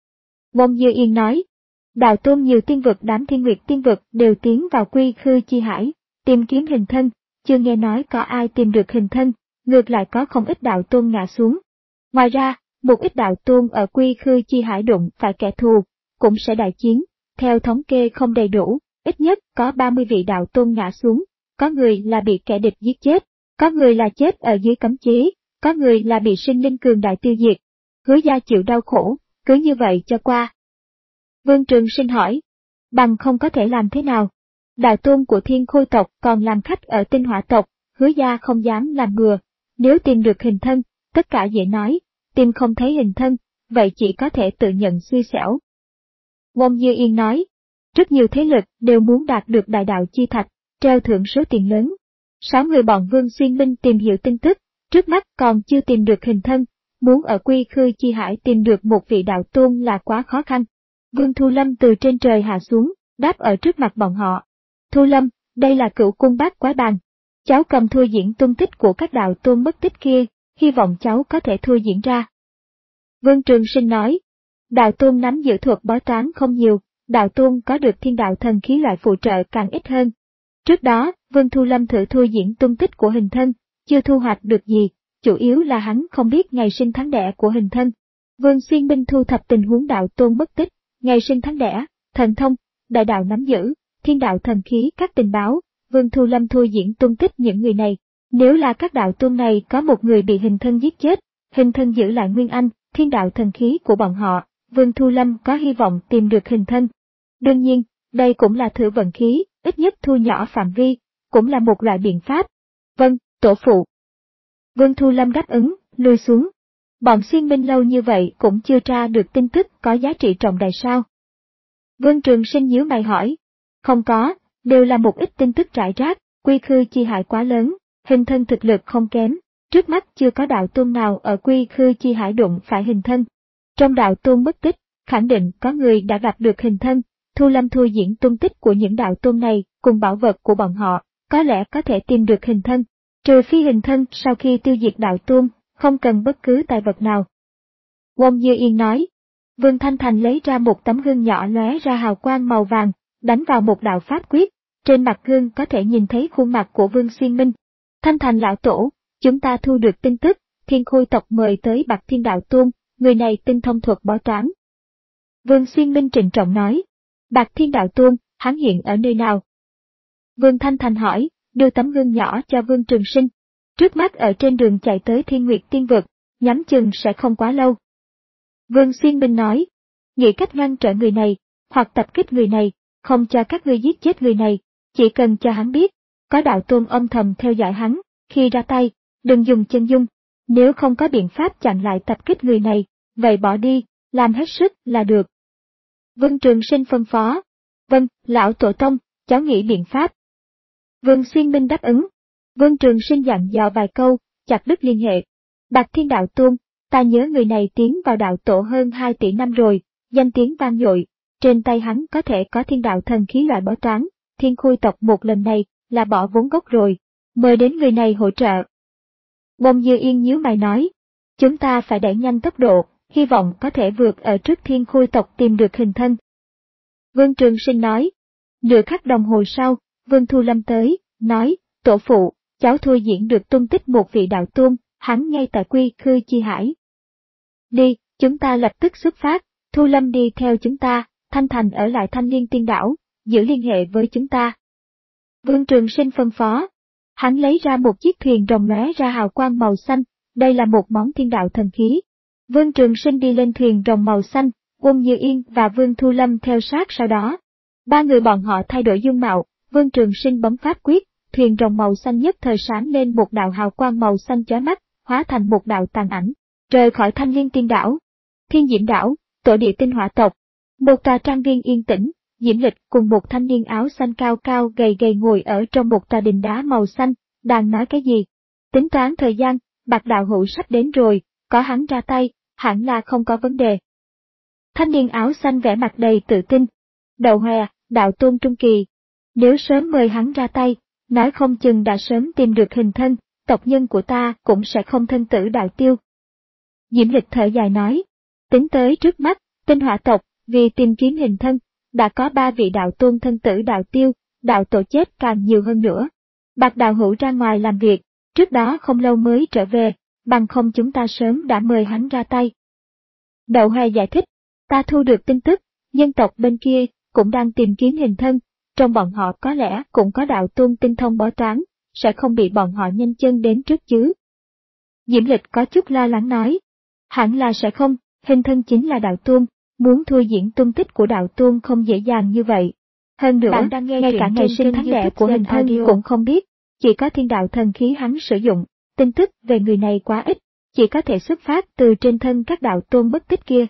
Uông Như Yên nói, đạo tôn nhiều tiên vực đám thiên nguyệt tiên vực đều tiến vào Quy Khư Chi Hải, tìm kiếm hình thân, chưa nghe nói có ai tìm được hình thân, ngược lại có không ít đạo tôn ngã xuống. Ngoài ra, một ít đạo tôn ở Quy Khư Chi Hải đụng phải kẻ thù, cũng sẽ đại chiến, theo thống kê không đầy đủ, ít nhất có ba mươi vị đạo tôn ngã xuống, có người là bị kẻ địch giết chết, có người là chết ở dưới cấm chế, có người là bị sinh linh cường đại tiêu diệt. Hứa Gia chịu đau khổ, cứ như vậy cho qua. Vương Trường Sinh hỏi, bằng không có thể làm thế nào? Đạo tôn của Thiên Khôi tộc còn làm khách ở Tinh Hỏa tộc, Hứa Gia không dám làm bừa, nếu tìm được hình thân, tất cả dễ nói, tìm không thấy hình thân, vậy chỉ có thể tự nhận xui xẻo. Uông Như Yên nói, rất nhiều thế lực đều muốn đạt được đại đạo chi thạch, treo thưởng số tiền lớn. Sáu người bọn Vương Xuyên Minh tìm hiểu tin tức, trước mắt còn chưa tìm được hình thân, muốn ở Quy Khư Chi Hải tìm được một vị đạo tôn là quá khó khăn. Vương Thu Lâm từ trên trời hạ xuống, đáp ở trước mặt bọn họ. Thu Lâm, đây là cửu cung bát quái bàn. Cháu cầm thua diễn tung tích của các đạo tôn mất tích kia, hy vọng cháu có thể thua diễn ra. Vương Trường Sinh nói, đạo tôn nắm giữ thuật bói toán không nhiều, đạo tôn có được thiên đạo thần khí loại phụ trợ càng ít hơn. Trước đó, Vương Thu Lâm thử thua diễn tung tích của hình thân, chưa thu hoạch được gì, chủ yếu là hắn không biết ngày sinh tháng đẻ của hình thân. Vương Xuyên Minh thu thập tình huống đạo tôn mất tích, ngày sinh tháng đẻ, thần thông, đại đạo nắm giữ, thiên đạo thần khí các tình báo, Vương Thu Lâm thua diễn tung tích những người này. Nếu là các đạo tôn này có một người bị hình thân giết chết, hình thân giữ lại nguyên anh, thiên đạo thần khí của bọn họ, Vương Thu Lâm có hy vọng tìm được hình thân. Đương nhiên, đây cũng là thử vận khí, ít nhất thu nhỏ phạm vi, cũng là một loại biện pháp. Vâng, tổ phụ. Vương Thu Lâm đáp ứng, lui xuống. Bọn Xuyên Minh lâu như vậy cũng chưa tra được tin tức có giá trị trọng đại sao? Vương Trường Sinh nhíu mày hỏi. Không có, đều là một ít tin tức rải rác, Quy Khư Chi Hải quá lớn, hình thân thực lực không kém, trước mắt chưa có đạo tôn nào ở Quy Khư Chi Hải đụng phải hình thân. Trong đạo tôn mất tích, khẳng định có người đã gặp được hình thân, Thu Lâm thu diễn tung tích của những đạo tôn này cùng bảo vật của bọn họ, có lẽ có thể tìm được hình thân, trừ phi hình thân sau khi tiêu diệt đạo tôn, không cần bất cứ tài vật nào. Uông Như Yên nói, Vương Thanh Thành lấy ra một tấm gương nhỏ lóe ra hào quang màu vàng, đánh vào một đạo pháp quyết, trên mặt gương có thể nhìn thấy khuôn mặt của Vương Xuyên Minh. Thanh Thành lão tổ, chúng ta thu được tin tức, Thiên Khôi tộc mời tới Bạc Thiên đạo tôn, người này tinh thông thuật bói toán. Vương Xuyên Minh trịnh trọng nói, Bạc Thiên đạo tôn, hắn hiện ở nơi nào? Vương Thanh Thành hỏi, đưa tấm gương nhỏ cho Vương Trường Sinh. Trước mắt ở trên đường chạy tới Thiên Nguyệt Tiên Vực, nhắm chừng sẽ không quá lâu. Vương Xuyên Minh nói, nghĩ cách ngăn trở người này, hoặc tập kích người này, không cho các ngươi giết chết người này, chỉ cần cho hắn biết, có đạo tôn âm thầm theo dõi hắn, khi ra tay, đừng dùng chân dung, nếu không có biện pháp chặn lại tập kích người này, vậy bỏ đi, làm hết sức là được. Vương Trường Sinh phân phó, vâng, lão tổ tông, cháu nghĩ biện pháp. Vương Xuyên Minh đáp ứng. Vương Trường Sinh dặn dò vài câu, chặt đứt liên hệ. Bạc Thiên đạo tôn, ta nhớ người này tiến vào đạo tổ hơn hai tỷ năm rồi, danh tiếng vang dội, trên tay hắn có thể có thiên đạo thần khí loại bói toán, Thiên Khôi tộc một lần này là bỏ vốn gốc rồi, mời đến người này hỗ trợ. Uông Như Yên nhíu mày nói, chúng ta phải đẩy nhanh tốc độ, hy vọng có thể vượt ở trước Thiên Khôi tộc tìm được hình thân. Vương Trường Sinh nói. Nửa khắc đồng hồ sau, Vương Thu Lâm tới, nói, tổ phụ, cháu thôi diễn được tung tích một vị đạo tôn, hắn ngay tại Quy Khư Chi Hải. Đi, chúng ta lập tức xuất phát, Thu Lâm đi theo chúng ta, Thanh Thành ở lại Thanh Liên Tiên Đảo, giữ liên hệ với chúng ta. Vương Trường Sinh phân phó. Hắn lấy ra một chiếc thuyền rồng lóe ra hào quang màu xanh, đây là một món thiên đạo thần khí. Vương Trường Sinh đi lên thuyền rồng màu xanh, Uông Như Yên và Vương Thu Lâm theo sát sau đó. Ba người bọn họ thay đổi dung mạo, Vương Trường Sinh bấm pháp quyết, thuyền rồng màu xanh nhất thời sáng lên một đạo hào quang màu xanh chói mắt, hóa thành một đạo tàn ảnh, rời khỏi Thanh Liên Tiên Đảo. Thiên Diễm Đảo, tổ địa tinh hỏa tộc. Một tòa trang viên yên tĩnh, Diễm Lịch cùng một thanh niên áo xanh cao cao gầy gầy ngồi ở trong một tòa đình đá màu xanh, đang nói cái gì. Tính toán thời gian, Bạc đạo hữu sắp đến rồi, có hắn ra tay, hẳn là không có vấn đề. Thanh niên áo xanh vẻ mặt đầy tự tin. Đầu Hòe, đạo tôn trung kỳ. Nếu sớm mời hắn ra tay, nói không chừng đã sớm tìm được hình thân, tộc nhân của ta cũng sẽ không thân tử đạo tiêu. Diễm Lịch thở dài nói, tính tới trước mắt, tinh hỏa tộc, vì tìm kiếm hình thân, đã có ba vị đạo tôn thân tử đạo tiêu, đạo tổ chết càng nhiều hơn nữa. Bạc đạo hữu ra ngoài làm việc, trước đó không lâu mới trở về, bằng không chúng ta sớm đã mời hắn ra tay. Đậu Hòe giải thích, ta thu được tin tức, nhân tộc bên kia cũng đang tìm kiếm hình thân, trong bọn họ có lẽ cũng có đạo tôn tinh thông bói toán, sẽ không bị bọn họ nhanh chân đến trước chứ. Diễm Lịch có chút lo lắng nói, hẳn là sẽ không, hình thân chính là đạo tôn, muốn thua diễn tung tích của đạo tôn không dễ dàng như vậy. Hơn nữa, bạn đang nghe ngay cả ngày sinh tháng đẻ của hình thân cũng không biết, chỉ có thiên đạo thần khí hắn sử dụng, tin tức về người này quá ít, chỉ có thể xuất phát từ trên thân các đạo tôn bất tích kia.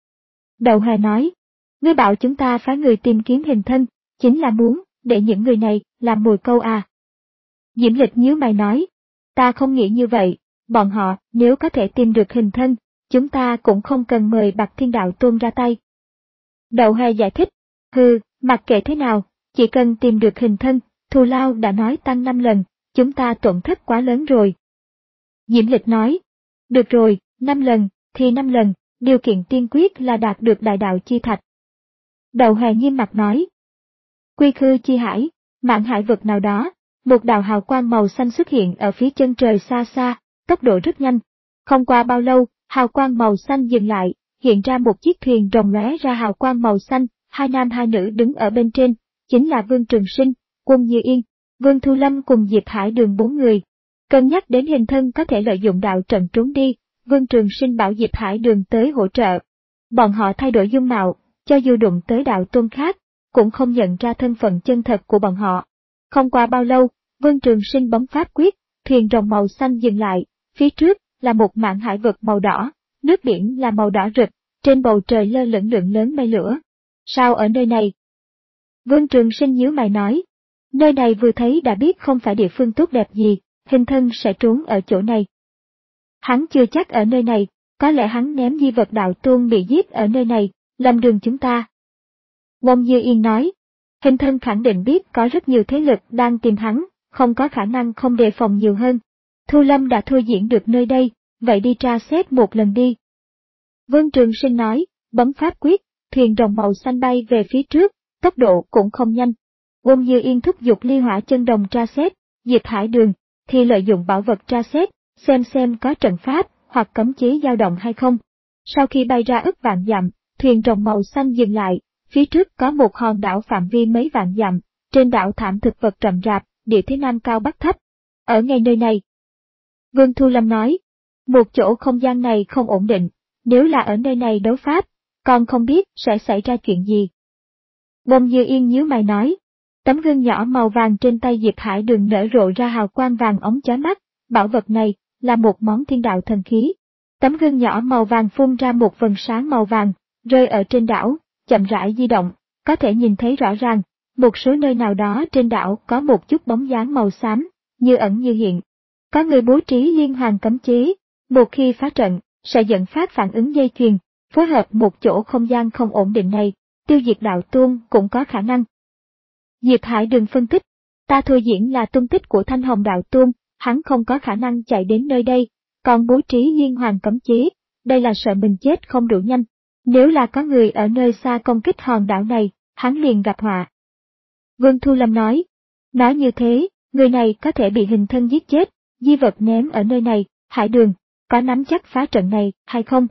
Đậu Hòe nói, ngươi bảo chúng ta phái người tìm kiếm hình thân, chính là muốn để những người này làm mồi câu à. Diễm Lịch nhíu mày nói, ta không nghĩ như vậy, bọn họ nếu có thể tìm được hình thân, chúng ta cũng không cần mời Bạc Thiên Đạo Tôn ra tay. Đậu Hòe giải thích, hừ, mặc kệ thế nào, chỉ cần tìm được hình thân, thù lao đã nói tăng năm lần, chúng ta tổn thất quá lớn rồi. Diễm Lịch nói, được rồi, năm lần, thì năm lần, điều kiện tiên quyết là đạt được đại đạo chi thạch. Đậu Hòe nghiêm mặt nói, quy khư chi hải, mạn hải vực nào đó, một đạo hào quang màu xanh xuất hiện ở phía chân trời xa xa, tốc độ rất nhanh. Không qua bao lâu, hào quang màu xanh dừng lại, hiện ra một chiếc thuyền rồng lóe ra hào quang màu xanh, hai nam hai nữ đứng ở bên trên, chính là Vương Trường Sinh, Uông Như Yên, Vương Thu Lâm cùng Diệp Hải Đường bốn người. Cân nhắc đến hình thân có thể lợi dụng đạo trận trốn đi, Vương Trường Sinh bảo Diệp Hải Đường tới hỗ trợ. Bọn họ thay đổi dung mạo, cho dù đụng tới đạo tôn khác, cũng không nhận ra thân phận chân thật của bọn họ. Không qua bao lâu, Vương Trường Sinh bấm pháp quyết, thuyền rồng màu xanh dừng lại, phía trước là một mạn hải vực màu đỏ, nước biển là màu đỏ rực, trên bầu trời lơ lửng lượng lớn mây lửa. Sao ở nơi này? Vương Trường Sinh nhíu mày nói, nơi này vừa thấy đã biết không phải địa phương tốt đẹp gì, hình thân sẽ trốn ở chỗ này. Hắn chưa chắc ở nơi này, có lẽ hắn ném di vật đạo tôn bị giết ở nơi này, lầm đường chúng ta. Uông Như Yên nói, hình thân khẳng định biết có rất nhiều thế lực đang tìm hắn, không có khả năng không đề phòng nhiều hơn. Thu Lâm đã thôi diễn được nơi đây, vậy đi tra xét một lần đi. Vương Trường Sinh nói, bấm pháp quyết, thuyền rồng màu xanh bay về phía trước, tốc độ cũng không nhanh. Uông Như Yên thúc giục ly hỏa chân đồng tra xét, Diệp Hải Đường thì lợi dụng bảo vật tra xét, xem xem có trận pháp hoặc cấm chế dao động hay không. Sau khi bay ra ức vạn dặm, thuyền rồng màu xanh dừng lại, phía trước có một hòn đảo phạm vi mấy vạn dặm, trên đảo thảm thực vật rậm rạp, địa thế nam cao bắc thấp. Ở ngay nơi này, Vương Thu Lâm nói, một chỗ không gian này không ổn định, nếu là ở nơi này đấu pháp, còn không biết sẽ xảy ra chuyện gì. Uông Như Yên nhíu mày nói, tấm gương nhỏ màu vàng trên tay Diệp Hải Đường nở rộ ra hào quang vàng óng chói mắt, bảo vật này là một món thiên đạo thần khí. Tấm gương nhỏ màu vàng phun ra một vầng sáng màu vàng, rơi ở trên đảo, chậm rãi di động, có thể nhìn thấy rõ ràng, một số nơi nào đó trên đảo có một chút bóng dáng màu xám, như ẩn như hiện. Có người bố trí liên hoàn cấm chế, một khi phá trận, sẽ dẫn phát phản ứng dây chuyền, phối hợp một chỗ không gian không ổn định này, tiêu diệt đạo tôn cũng có khả năng. Diệp Hải Đường phân tích, ta thôi diễn là tung tích của Thanh Hồng đạo tôn, hắn không có khả năng chạy đến nơi đây, còn bố trí liên hoàn cấm chế, đây là sợ mình chết không đủ nhanh. Nếu là có người ở nơi xa công kích hòn đảo này, hắn liền gặp họa. Vương Thu Lâm nói, nói như thế, người này có thể bị hình thân giết chết, di vật ném ở nơi này, Hải Đường, có nắm chắc phá trận này hay không?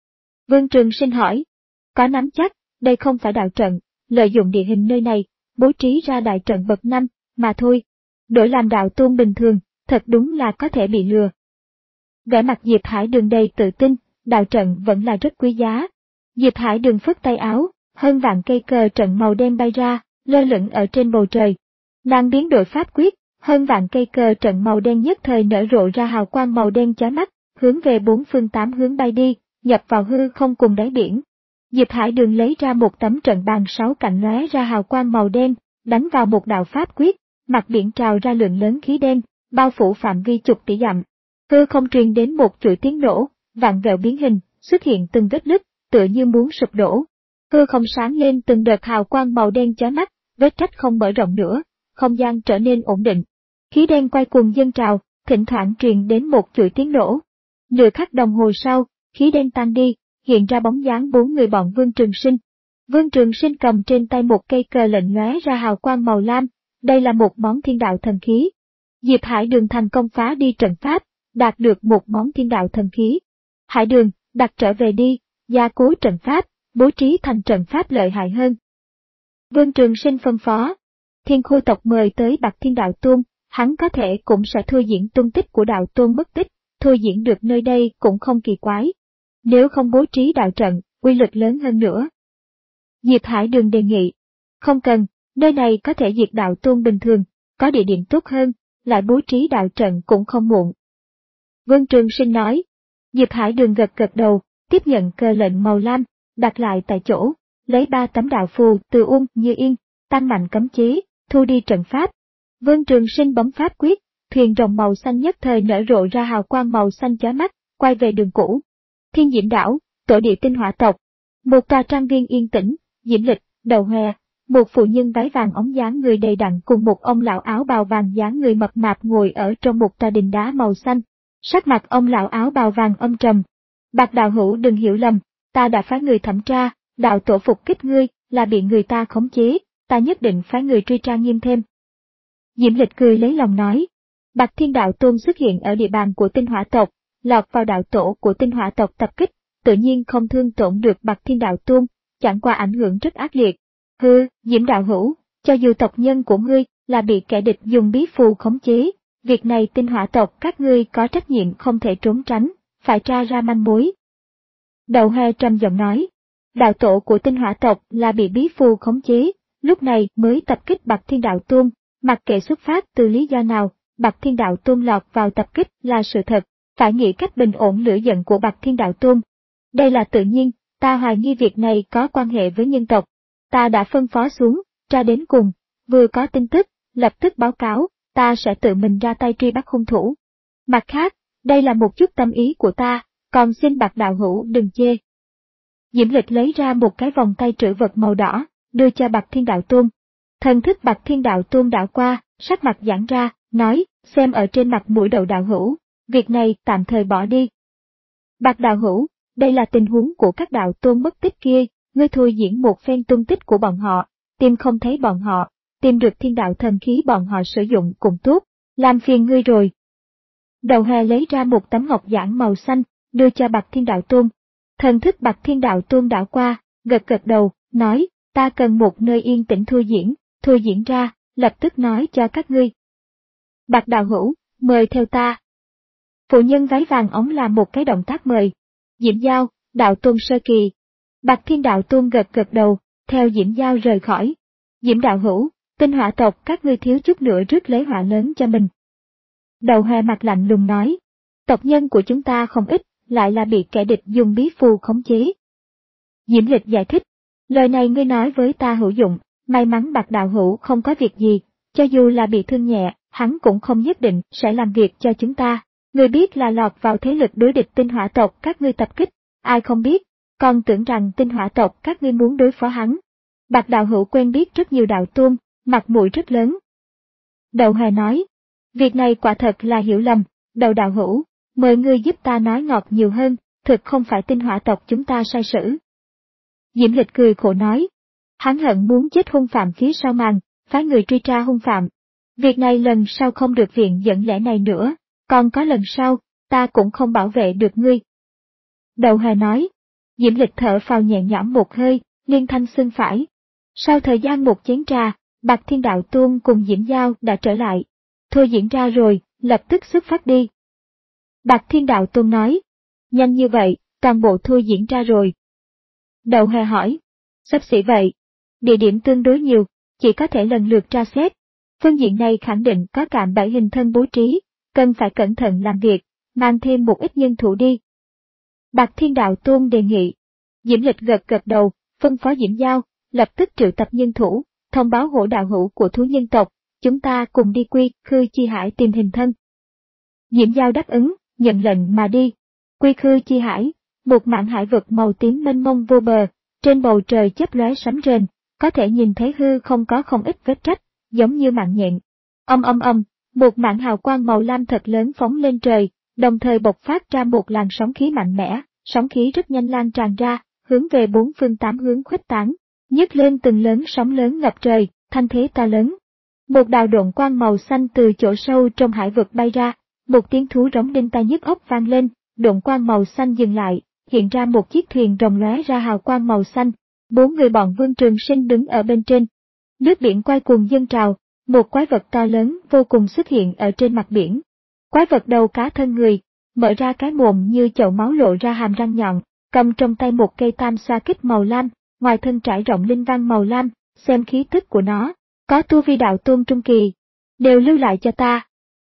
Vương Trường Sinh hỏi, có nắm chắc, đây không phải đạo trận, lợi dụng địa hình nơi này, bố trí ra đại trận bậc năm, mà thôi. Đổi làm đạo tôn bình thường, thật đúng là có thể bị lừa. Vẻ mặt Diệp Hải Đường đầy tự tin, đạo trận vẫn là rất quý giá. Diệp Hải Đường phất tay áo, hơn vạn cây cờ trận màu đen bay ra, lơ lửng ở trên bầu trời. Nàng biến đổi pháp quyết, hơn vạn cây cờ trận màu đen nhất thời nở rộ ra hào quang màu đen chói mắt, hướng về bốn phương tám hướng bay đi, nhập vào hư không cùng đáy biển. Diệp Hải Đường lấy ra một tấm trận bàn sáu cạnh lóe ra hào quang màu đen, đánh vào một đạo pháp quyết, mặt biển trào ra lượng lớn khí đen, bao phủ phạm vi chục tỷ dặm. Hư không truyền đến một chuỗi tiếng nổ, vạn vẹo biến hình, xuất hiện từng vết nứt, tựa như muốn sụp đổ. Hư không sáng lên từng đợt hào quang màu đen chói mắt, vết rách không mở rộng nữa, không gian trở nên ổn định. Khí đen quay cuồng dâng trào, thỉnh thoảng truyền đến một chuỗi tiếng nổ. Nửa khắc đồng hồ sau, khí đen tan đi, hiện ra bóng dáng bốn người bọn Vương Trường Sinh. Vương Trường Sinh cầm trên tay một cây cờ lệnh lóe ra hào quang màu lam, đây là một món thiên đạo thần khí. Diệp Hải Đường thành công phá đi trận pháp, đạt được một món thiên đạo thần khí. Hải Đường, đặt trở về đi, gia cố trận pháp, bố trí thành trận pháp lợi hại hơn. Vương Trường Sinh phân phó. Thiên Khôi tộc mời tới Bạc Thiên Đạo Tôn, hắn có thể cũng sẽ thôi diễn tung tích của đạo tôn mất tích, thôi diễn được nơi đây cũng không kỳ quái. Nếu không bố trí đạo trận, uy lực lớn hơn nữa. Diệp Hải Đường đề nghị. Không cần, nơi này có thể diệt đạo tôn bình thường, có địa điểm tốt hơn, lại bố trí đạo trận cũng không muộn. Vương Trường Sinh nói. Diệp Hải Đường gật gật đầu, tiếp nhận cờ lệnh màu lam, đặt lại tại chỗ, lấy ba tấm đạo phù từ ung như yên, tăng mạnh cấm chế, thu đi trận pháp. Vương Trường Sinh bấm pháp quyết, thuyền rồng màu xanh nhất thời nở rộ ra hào quang màu xanh chói mắt, quay về đường cũ. Thiên Diễm Đảo, tổ địa tinh hỏa tộc. Một tòa trang viên yên tĩnh, Diễm Lịch, Đầu Hòe, một phụ nhân váy vàng óng dáng người đầy đặn cùng một ông lão áo bào vàng dáng người mập mạp ngồi ở trong một tòa đình đá màu xanh. Sắc mặt ông lão áo bào vàng âm trầm. Bạc đạo hữu đừng hiểu lầm, ta đã phái người thẩm tra, đạo tổ phục kích ngươi, là bị người ta khống chế, ta nhất định phái người truy tra nghiêm thêm. Diễm Lịch cười lấy lòng nói. Bạc Thiên Đạo Tôn xuất hiện ở địa bàn của tinh hỏa tộc, lọt vào đạo tổ của tinh hỏa tộc tập kích, tự nhiên không thương tổn được Bạc Thiên Đạo Tôn, chẳng qua ảnh hưởng rất ác liệt. Hừ, Diễm đạo hữu, cho dù tộc nhân của ngươi là bị kẻ địch dùng bí phù khống chế, việc này tinh hỏa tộc các ngươi có trách nhiệm không thể trốn tránh, phải tra ra manh mối. Đầu Hòe trầm giọng nói. Đạo tổ của tinh hỏa tộc là bị bí phù khống chế, lúc này mới tập kích Bạc Thiên Đạo Tôn, mặc kệ xuất phát từ lý do nào, Bạc Thiên Đạo Tôn lọt vào tập kích là sự thật, phải nghĩ cách bình ổn lửa giận của Bạc Thiên Đạo Tôn. Đây là tự nhiên, ta hoài nghi việc này có quan hệ với nhân tộc. Ta đã phân phó xuống, tra đến cùng, vừa có tin tức, lập tức báo cáo, ta sẽ tự mình ra tay truy bắt hung thủ. Mặt khác, đây là một chút tâm ý của ta, còn xin Bạc đạo hữu đừng chê. Diễm Lịch lấy ra một cái vòng tay trữ vật màu đỏ, đưa cho Bạc Thiên Đạo Tôn. Thần thức Bạc Thiên Đạo Tôn đảo qua, sắc mặt giãn ra, nói, xem ở trên mặt mũi đầu đạo hữu, việc này tạm thời bỏ đi. Bạc đạo hữu, đây là tình huống của các đạo tôn mất tích kia, ngươi thôi diễn một phen tung tích của bọn họ, tìm không thấy bọn họ, tìm được thiên đạo thần khí bọn họ sử dụng cũng tốt, làm phiền ngươi rồi. Đầu Hòe lấy ra một tấm ngọc giản màu xanh, đưa cho Bạc Thiên Đạo Tôn. Thần thức Bạc Thiên Đạo Tôn đảo qua, gật gật đầu, nói, ta cần một nơi yên tĩnh thôi diễn, thôi diễn ra, lập tức nói cho các ngươi. Bạc đạo hữu, mời theo ta. Phụ nhân váy vàng óng làm một cái động tác mời. Diễm Giao, đạo tôn sơ kỳ. Bạc Thiên Đạo Tôn gật gật đầu, theo Diễm Giao rời khỏi. Diễm đạo hữu, tinh hỏa tộc các ngươi thiếu chút nữa rước lấy họa lớn cho mình. Đầu Hòe mặt lạnh lùng nói, tộc nhân của chúng ta không ít, lại là bị kẻ địch dùng bí phù khống chế. Diễm Lịch giải thích, lời này ngươi nói với ta hữu dụng, may mắn Bạc đạo hữu không có việc gì, cho dù là bị thương nhẹ, hắn cũng không nhất định sẽ làm việc cho chúng ta. Ngươi biết là lọt vào thế lực đối địch tinh hỏa tộc các ngươi tập kích, ai không biết, còn tưởng rằng tinh hỏa tộc các ngươi muốn đối phó hắn. Bạc đạo hữu quen biết rất nhiều đạo tôn, mặt mũi rất lớn. Đầu Hòe nói, việc này quả thật là hiểu lầm, đầu đạo hữu, mời ngươi giúp ta nói ngọt nhiều hơn, thực không phải tinh hỏa tộc chúng ta sai sử. Diễm Lịch cười khổ nói, hắn hận muốn chết hung phạm phía sau màn, phái người truy tra hung phạm. Việc này lần sau không được viện dẫn lẽ này nữa, còn có lần sau, ta cũng không bảo vệ được ngươi. Đầu Hòe nói, Diễm Lịch thở phào nhẹ nhõm một hơi, liên thanh xưng phải. Sau thời gian một chén trà, Bạc Thiên Đạo Tôn cùng Diễm Giao đã trở lại. Thôi diễn ra rồi, lập tức xuất phát đi. Bạc Thiên Đạo Tôn nói, nhanh như vậy, toàn bộ thôi diễn ra rồi. Đậu Hề hỏi. Xấp xỉ vậy. Địa điểm tương đối nhiều, chỉ có thể lần lượt tra xét. Phương diện này khẳng định có cạm bẫy hình thân bố trí, cần phải cẩn thận làm việc, mang thêm một ít nhân thủ đi. Bạc Thiên Đạo Tôn đề nghị. Diễm Lịch gật gật đầu, phân phó Diễm Giao, lập tức triệu tập nhân thủ, thông báo hổ đạo hữu của thú nhân tộc, chúng ta cùng đi Quy Khư Chi Hải tìm hình thân. Diễm Giao đáp ứng, nhận lệnh mà đi. Quy Khư Chi Hải, một mảng hải vực màu tím mênh mông vô bờ, trên bầu trời chớp lóe sấm rền, có thể nhìn thấy hư không có không ít vết rách, giống như mạng nhện. Âm âm âm, một mảng hào quang màu lam thật lớn phóng lên trời, đồng thời bộc phát ra một làn sóng khí mạnh mẽ, sóng khí rất nhanh lan tràn ra, hướng về bốn phương tám hướng khuếch tán, nhấc lên từng lớn sóng lớn ngập trời, thanh thế to lớn. Một đạo độn quang màu xanh từ chỗ sâu trong hải vực bay ra, một tiếng thú rống đinh tai nhức óc vang lên, độn quang màu xanh dừng lại, hiện ra một chiếc thuyền rồng lóe ra hào quang màu xanh, bốn người bọn Vương Trường Sinh đứng ở bên trên. Nước biển quay cuồng dâng trào, một quái vật to lớn vô cùng xuất hiện ở trên mặt biển. Quái vật đầu cá thân người, mở ra cái mồm như chậu máu lộ ra hàm răng nhọn, cầm trong tay một cây tam xoa kích màu lam, ngoài thân trải rộng linh văn màu lam, xem khí tức của nó, có tu vi đạo tôn trung kỳ, đều lưu lại cho ta.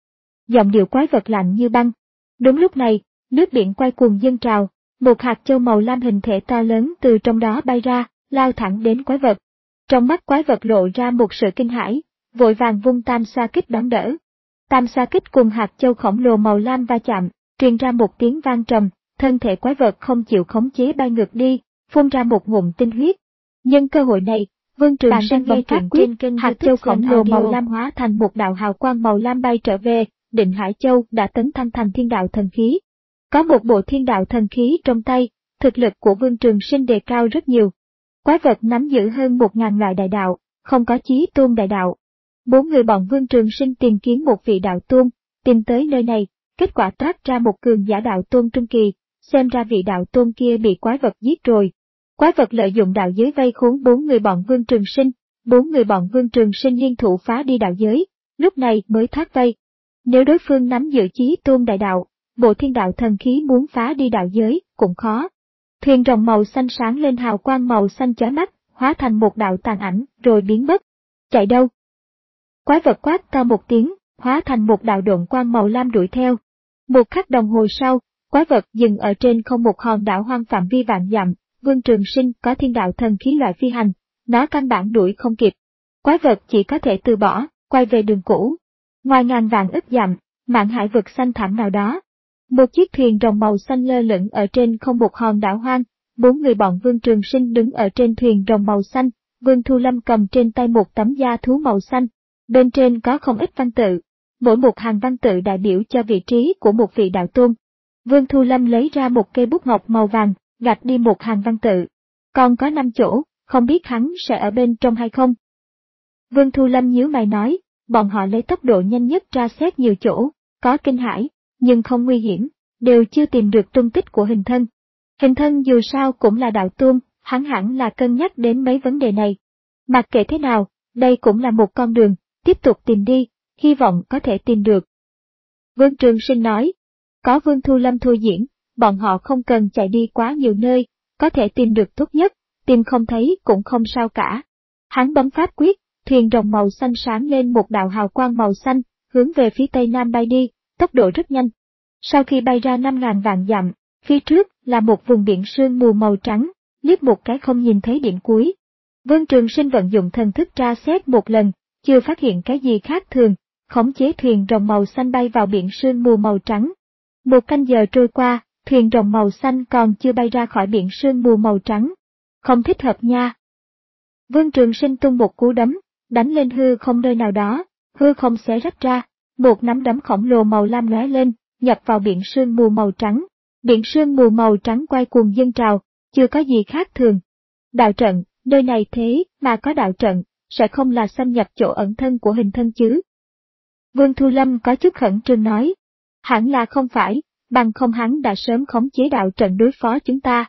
Giọng điệu quái vật lạnh như băng. Đúng lúc này, nước biển quay cuồng dâng trào, một hạt châu màu lam hình thể to lớn từ trong đó bay ra, lao thẳng đến quái vật. Trong mắt quái vật lộ ra một sự kinh hãi, vội vàng vung tam xoa kích đón đỡ. Tam xoa kích cùng hạt châu khổng lồ màu lam va chạm, truyền ra một tiếng vang trầm, thân thể quái vật không chịu khống chế bay ngược đi, phun ra một ngụm tinh huyết. Nhân cơ hội này, Vương Trường Sinh bấm phát quyết, hạt châu khổng lồ màu lam hóa thành một đạo hào quang màu lam bay trở về, Định Hải Châu đã tấn thăng thành thiên đạo thần khí. Có một bộ thiên đạo thần khí trong tay, thực lực của Vương Trường Sinh đề cao rất nhiều. Quái vật nắm giữ hơn một ngàn loại đại đạo, không có chí tôn đại đạo. Bốn người bọn Vương Trường Sinh tìm kiếm một vị đạo tôn, tìm tới nơi này, kết quả toát ra một cường giả đạo tôn trung kỳ, xem ra vị đạo tôn kia bị quái vật giết rồi. Quái vật lợi dụng đạo giới vây khốn bốn người bọn Vương Trường Sinh, bốn người bọn Vương Trường Sinh liên thủ phá đi đạo giới, lúc này mới thoát vây. Nếu đối phương nắm giữ chí tôn đại đạo, bộ thiên đạo thần khí muốn phá đi đạo giới cũng khó. Thuyền rồng màu xanh sáng lên hào quang màu xanh chói mắt, hóa thành một đạo tàn ảnh rồi biến mất. Chạy đâu? Quái vật quát to một tiếng, hóa thành một đạo độn quang màu lam đuổi theo. Một khắc đồng hồ sau, quái vật dừng ở trên không một hòn đảo hoang phạm vi vạn dặm. Vương Trường Sinh có thiên đạo thần khí loại phi hành, nó căn bản đuổi không kịp. Quái vật chỉ có thể từ bỏ, quay về đường cũ. Ngoài ngàn vạn ức dặm, mạn hải vực xanh thẳm nào đó. Một chiếc thuyền rồng màu xanh lơ lửng ở trên không một hòn đảo hoang, bốn người bọn Vương Trường Sinh đứng ở trên thuyền rồng màu xanh, Vương Thu Lâm cầm trên tay một tấm da thú màu xanh, bên trên có không ít văn tự, mỗi một hàng văn tự đại biểu cho vị trí của một vị đạo tôn. Vương Thu Lâm lấy ra một cây bút ngọc màu vàng, gạch đi một hàng văn tự. Còn có năm chỗ, không biết hắn sẽ ở bên trong hay không. Vương Thu Lâm nhíu mày nói, bọn họ lấy tốc độ nhanh nhất tra xét nhiều chỗ, có kinh hãi, nhưng không nguy hiểm, đều chưa tìm được tung tích của hình thân. Hình thân dù sao cũng là đạo tôn, hắn hẳn là cân nhắc đến mấy vấn đề này. Mặc kệ thế nào, đây cũng là một con đường, tiếp tục tìm đi, hy vọng có thể tìm được. Vương Trường Sinh nói, có Vương Thu Lâm thôi diễn, bọn họ không cần chạy đi quá nhiều nơi, có thể tìm được tốt nhất, tìm không thấy cũng không sao cả. Hắn bấm pháp quyết, thuyền rồng màu xanh sáng lên một đạo hào quang màu xanh, hướng về phía tây nam bay đi, tốc độ rất nhanh. Sau khi bay ra năm ngàn vạn dặm, phía trước là một vùng biển sương mù màu trắng, liếc một cái không nhìn thấy điểm cuối. Vương Trường Sinh vận dụng thần thức tra xét một lần, chưa phát hiện cái gì khác thường, khống chế thuyền rồng màu xanh bay vào biển sương mù màu trắng. Một canh giờ trôi qua, thuyền rồng màu xanh còn chưa bay ra khỏi biển sương mù màu trắng. Không thích hợp nha. Vương Trường Sinh tung một cú đấm, đánh lên hư không nơi nào đó, hư không xé rách ra, một nắm đấm khổng lồ màu lam lóe lên, nhập vào biển sương mù màu trắng. Biển sương mù màu trắng quay cuồng dâng trào, chưa có gì khác thường. Đạo trận, nơi này thế mà có đạo trận, sẽ không là xâm nhập chỗ ẩn thân của hình thân chứ? Vương Thu Lâm có chút khẩn trương nói, hẳn là không phải, bằng không hắn đã sớm khống chế đạo trận đối phó chúng ta.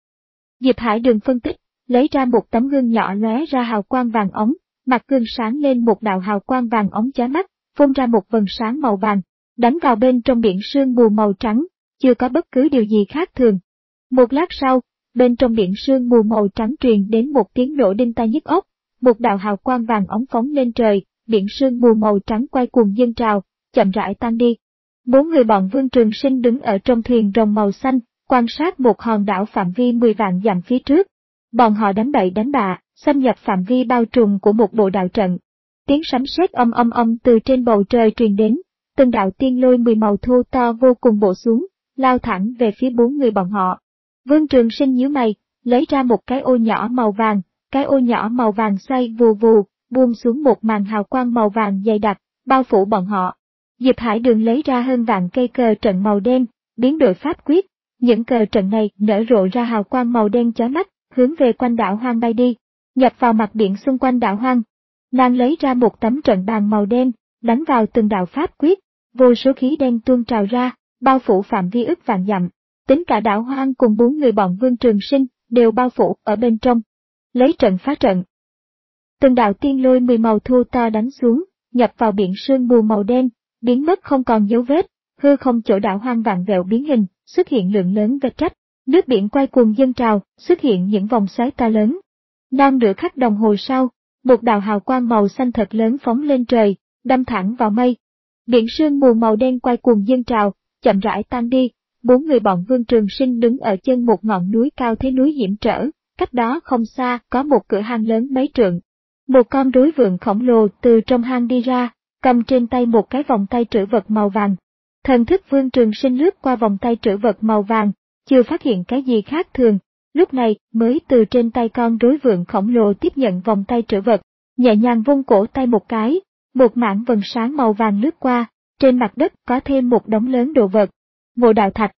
Diệp Hải Đường phân tích, lấy ra một tấm gương nhỏ lóe ra hào quang vàng ống, mặt gương sáng lên một đạo hào quang vàng ống chói mắt, phun ra một vầng sáng màu vàng, đánh vào bên trong biển sương mù màu trắng, chưa có bất cứ điều gì khác thường. Một lát sau, bên trong biển sương mù màu trắng truyền đến một tiếng nổ đinh tai nhức óc, một đạo hào quang vàng óng phóng lên trời, biển sương mù màu trắng quay cuồng dâng trào, chậm rãi tan đi. Bốn người bọn Vương Trường Sinh đứng ở trong thuyền rồng màu xanh, quan sát một hòn đảo phạm vi mười vạn dặm phía trước. Bọn họ đánh bậy đánh bạ, xâm nhập phạm vi bao trùm của một bộ đạo trận. Tiếng sấm sét âm âm âm từ trên bầu trời truyền đến, từng đạo tiên lôi mười màu thô to vô cùng bổ xuống, lao thẳng về phía bốn người bọn họ. Vương Trường Sinh nhíu mày, lấy ra một cái ô nhỏ màu vàng, cái ô nhỏ màu vàng xoay vù vù, buông xuống một màn hào quang màu vàng dày đặc, bao phủ bọn họ. Diệp Hải Đường lấy ra hơn vạn cây cờ trận màu đen, biến đổi pháp quyết, những cờ trận này nở rộ ra hào quang màu đen chói mắt, hướng về quanh đảo hoang bay đi, nhập vào mặt biển xung quanh đảo hoang. Nàng lấy ra một tấm trận bàn màu đen, đánh vào từng đạo pháp quyết, vô số khí đen tuôn trào ra, bao phủ phạm vi ức vạn dặm. Tính cả đảo hoang cùng bốn người bọn Vương Trường Sinh đều bao phủ ở bên trong. Lấy trận phá trận. Từng đạo tiên lôi mười màu thô to đánh xuống, nhập vào biển sương mù màu đen, biến mất không còn dấu vết, hư không chỗ đảo hoang vạn vẹo biến hình, xuất hiện lượng lớn vết rách, nước biển quay cuồng dâng trào, xuất hiện những vòng xoáy to lớn. Non nửa khắc đồng hồ sau, một đạo hào quang màu xanh thật lớn phóng lên trời, đâm thẳng vào mây. Biển sương mù màu đen quay cuồng dâng trào, chậm rãi tan đi. Bốn người bọn Vương Trường Sinh đứng ở chân một ngọn núi cao thế núi hiểm trở, cách đó không xa có một cửa hang lớn mấy trượng. Một con rối vượn khổng lồ từ trong hang đi ra, cầm trên tay một cái vòng tay trữ vật màu vàng. Thần thức Vương Trường Sinh lướt qua vòng tay trữ vật màu vàng, chưa phát hiện cái gì khác thường, lúc này mới từ trên tay con rối vượn khổng lồ tiếp nhận vòng tay trữ vật, nhẹ nhàng vung cổ tay một cái, một mảng vầng sáng màu vàng lướt qua, trên mặt đất có thêm một đống lớn đồ vật. Mộ đạo thạch.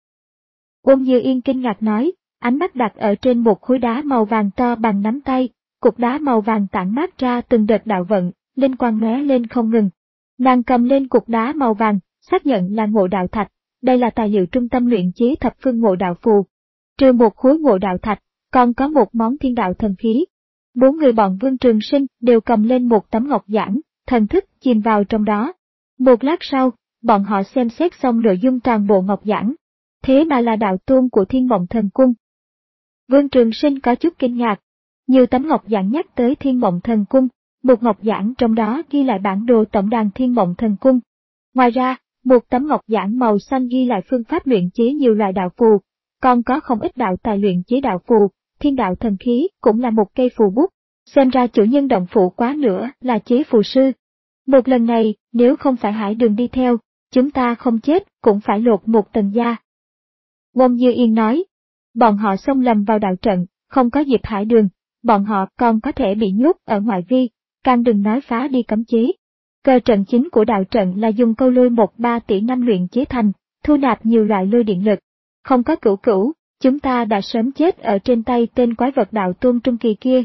Ôn Như Yên kinh ngạc nói, ánh mắt đặt ở trên một khối đá màu vàng to bằng nắm tay, cục đá màu vàng tản mát ra từng đợt đạo vận, linh quang lóe lên không ngừng. Nàng cầm lên cục đá màu vàng, xác nhận là ngộ đạo thạch, đây là tài liệu trung tâm luyện chế thập phương ngộ đạo phù. Trừ một khối ngộ đạo thạch, còn có một món thiên đạo thần khí. Bốn người bọn Vương Trường Sinh đều cầm lên một tấm ngọc giản, thần thức chìm vào trong đó. Một lát sau, bọn họ xem xét xong nội dung toàn bộ ngọc giản. Thế mà là đạo tôn của Thiên Mộng Thần Cung. Vương Trường Sinh có chút kinh ngạc. Nhiều tấm ngọc giản nhắc tới Thiên Mộng Thần Cung, một ngọc giản trong đó ghi lại bản đồ tổng đàn Thiên Mộng Thần Cung. Ngoài ra, một tấm ngọc giản màu xanh ghi lại phương pháp luyện chế nhiều loại đạo phù, còn có không ít đạo tài luyện chế đạo phù, thiên đạo thần khí cũng là một cây phù bút. Xem ra chủ nhân động phủ quá nữa là chế phù sư. Một lần này, nếu không phải Hải Đường đi theo, chúng ta không chết cũng phải lột một tầng da. Ôn Như Yên nói, bọn họ xông lầm vào đạo trận, không có Diệp Hải Đường, bọn họ còn có thể bị nhốt ở ngoại vi, càng đừng nói phá đi cấm chế. Cơ trận chính của đạo trận là dùng câu lôi một ba tỷ năm luyện chế thành, thu nạp nhiều loại lôi điện lực. Không có cửu cửu, chúng ta đã sớm chết ở trên tay tên quái vật đạo tôn trung kỳ kia.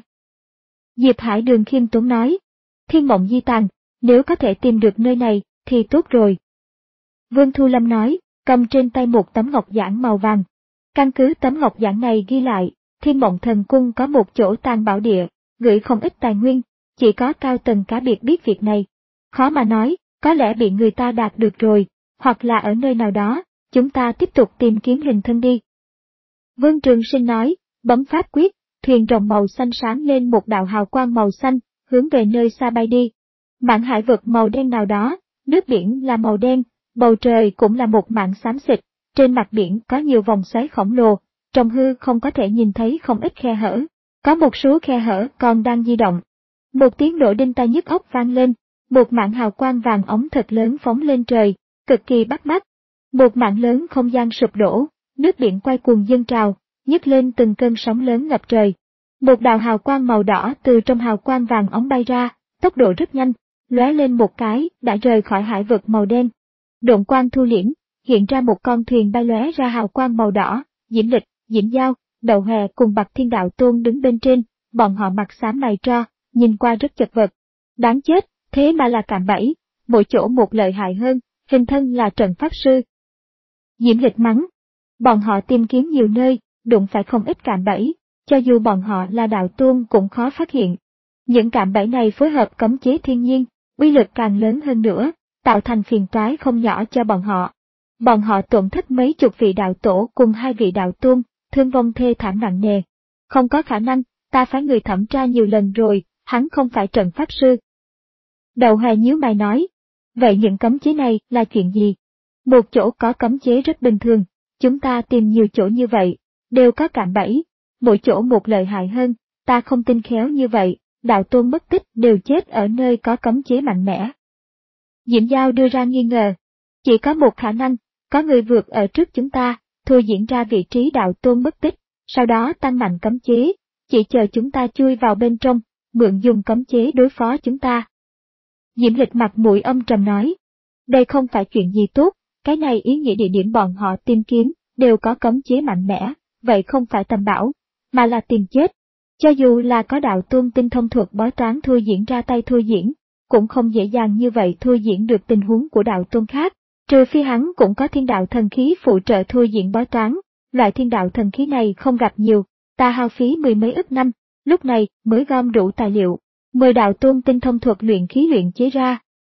Diệp Hải Đường khiêm tốn nói, Thiên Mộng Di Tàn, nếu có thể tìm được nơi này, thì tốt rồi. Vương Thu Lâm nói, cầm trên tay một tấm ngọc giản màu vàng. Căn cứ tấm ngọc giản này ghi lại, Thiên Mộng Thần Cung có một chỗ tàng bảo địa, gửi không ít tài nguyên, chỉ có cao tầng cá biệt biết việc này. Khó mà nói, có lẽ bị người ta đạt được rồi, hoặc là ở nơi nào đó, chúng ta tiếp tục tìm kiếm hình thân đi. Vương Trường Sinh nói, bấm pháp quyết, thuyền rồng màu xanh sáng lên một đạo hào quang màu xanh, hướng về nơi xa bay đi. Mảng hải vực màu đen nào đó, nước biển là màu đen, bầu trời cũng là một mảng xám xịt, trên mặt biển có nhiều vòng xoáy khổng lồ, trong hư không có thể nhìn thấy không ít khe hở, có một số khe hở còn đang di động. Một tiếng nổ đinh tai nhức óc vang lên, một mảng hào quang vàng ống thật lớn phóng lên trời, cực kỳ bắt mắt. Một mảng lớn không gian sụp đổ, nước biển quay cuồng dâng trào, nhấc lên từng cơn sóng lớn ngập trời. Một đạo hào quang màu đỏ từ trong hào quang vàng ống bay ra, tốc độ rất nhanh, lóe lên một cái đã rời khỏi hải vực màu đen. Độn quang thu liễm, hiện ra một con thuyền bay lóe ra hào quang màu đỏ, Diễm Lịch, Diễm Giao, Đậu Hòe cùng Bạc Thiên Đạo Tôn đứng bên trên, bọn họ mặt xám mày tro, nhìn qua rất chật vật. Đáng chết, thế mà là cạm bẫy, mỗi chỗ một lợi hại hơn, hình thân là trận pháp sư. Diễm Lịch mắng, bọn họ tìm kiếm nhiều nơi, đụng phải không ít cạm bẫy, cho dù bọn họ là đạo tôn cũng khó phát hiện. Những cạm bẫy này phối hợp cấm chế thiên nhiên, uy lực càng lớn hơn nữa, tạo thành phiền toái không nhỏ cho bọn họ. Bọn họ tổn thất mấy chục vị đạo tổ cùng hai vị đạo tôn, thương vong thê thảm nặng nề. Không có khả năng, ta phái người thẩm tra nhiều lần rồi, hắn không phải trận pháp sư. Đầu Hề nhíu mày nói, vậy những cấm chế này là chuyện gì? Một chỗ có cấm chế rất bình thường, chúng ta tìm nhiều chỗ như vậy, đều có cạm bẫy, mỗi chỗ một lợi hại hơn, ta không tin khéo như vậy, đạo tôn mất tích đều chết ở nơi có cấm chế mạnh mẽ. Diễm Giao đưa ra nghi ngờ, chỉ có một khả năng, có người vượt ở trước chúng ta, thôi diễn ra vị trí đạo tôn mất tích, sau đó tăng mạnh cấm chế, chỉ chờ chúng ta chui vào bên trong, mượn dùng cấm chế đối phó chúng ta. Diễm Lịch mặt mũi âm trầm nói, đây không phải chuyện gì tốt, cái này ý nghĩa địa điểm bọn họ tìm kiếm, đều có cấm chế mạnh mẽ, vậy không phải tầm bảo, mà là tìm chết. Cho dù là có đạo tôn tinh thông thuật bói toán thôi diễn ra tay thôi diễn, cũng không dễ dàng như vậy thôi diễn được tình huống của đạo tôn khác, trừ phi hắn cũng có thiên đạo thần khí phụ trợ thôi diễn bói toán, loại thiên đạo thần khí này không gặp nhiều, ta hao phí mười mấy ức năm, lúc này mới gom đủ tài liệu, mời đạo tôn tinh thông thuật luyện khí luyện chế ra.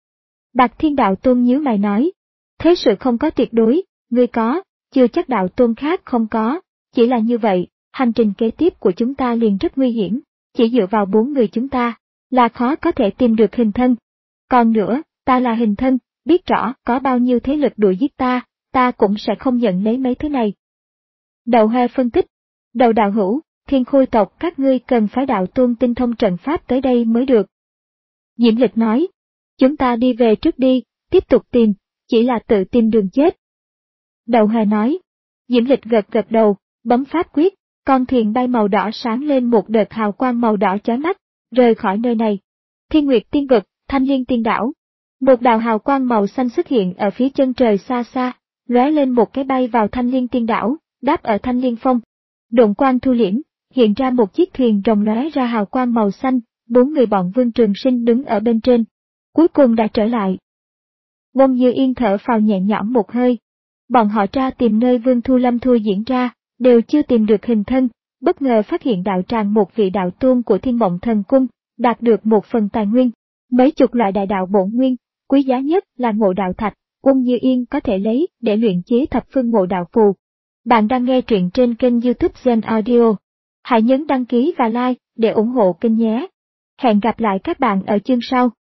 Bạc Thiên đạo tôn nhíu mày nói, thế sự không có tuyệt đối, ngươi có, chưa chắc đạo tôn khác không có, chỉ là như vậy, hành trình kế tiếp của chúng ta liền rất nguy hiểm, chỉ dựa vào bốn người chúng ta, là khó có thể tìm được hình thân. Còn nữa, ta là hình thân, biết rõ có bao nhiêu thế lực đuổi giết ta, ta cũng sẽ không nhận lấy mấy thứ này. Đầu Hề phân tích, đầu đạo hữu, Thiên Khôi tộc các ngươi cần phái đạo tôn tinh thông trận pháp tới đây mới được. Diễm Lịch nói, chúng ta đi về trước đi, tiếp tục tìm, chỉ là tự tìm đường chết. Đầu Hề nói, Diễm Lịch gật gật đầu, bấm pháp quyết, con thuyền bay màu đỏ sáng lên một đợt hào quang màu đỏ chói mắt, rời khỏi nơi này. Thiên Nguyệt Tiên Vực, Thanh Liên Tiên Đảo. Một đạo hào quang màu xanh xuất hiện ở phía chân trời xa xa, lóe lên một cái bay vào Thanh Liên Tiên Đảo, đáp ở Thanh Liên Phong. Độn quang thu liễm, hiện ra một chiếc thuyền rồng lóe ra hào quang màu xanh, bốn người bọn Vương Trường Sinh đứng ở bên trên. Cuối cùng đã trở lại. Ngôn Như Yên thở phào nhẹ nhõm một hơi. Bọn họ tra tìm nơi Vương Thu Lâm thôi diễn ra, đều chưa tìm được hình thân, bất ngờ phát hiện đạo tràng một vị đạo tôn của Thiên Mộng Thần Cung, đạt được một phần tài nguyên, mấy chục loại đại đạo bổn nguyên, quý giá nhất là ngộ đạo thạch, Ngôn Như Yên có thể lấy để luyện chế thập phương ngộ đạo phù. Bạn đang nghe truyện trên kênh YouTube Gen Audio. Hãy nhấn đăng ký và like để ủng hộ kênh nhé. Hẹn gặp lại các bạn ở chương sau.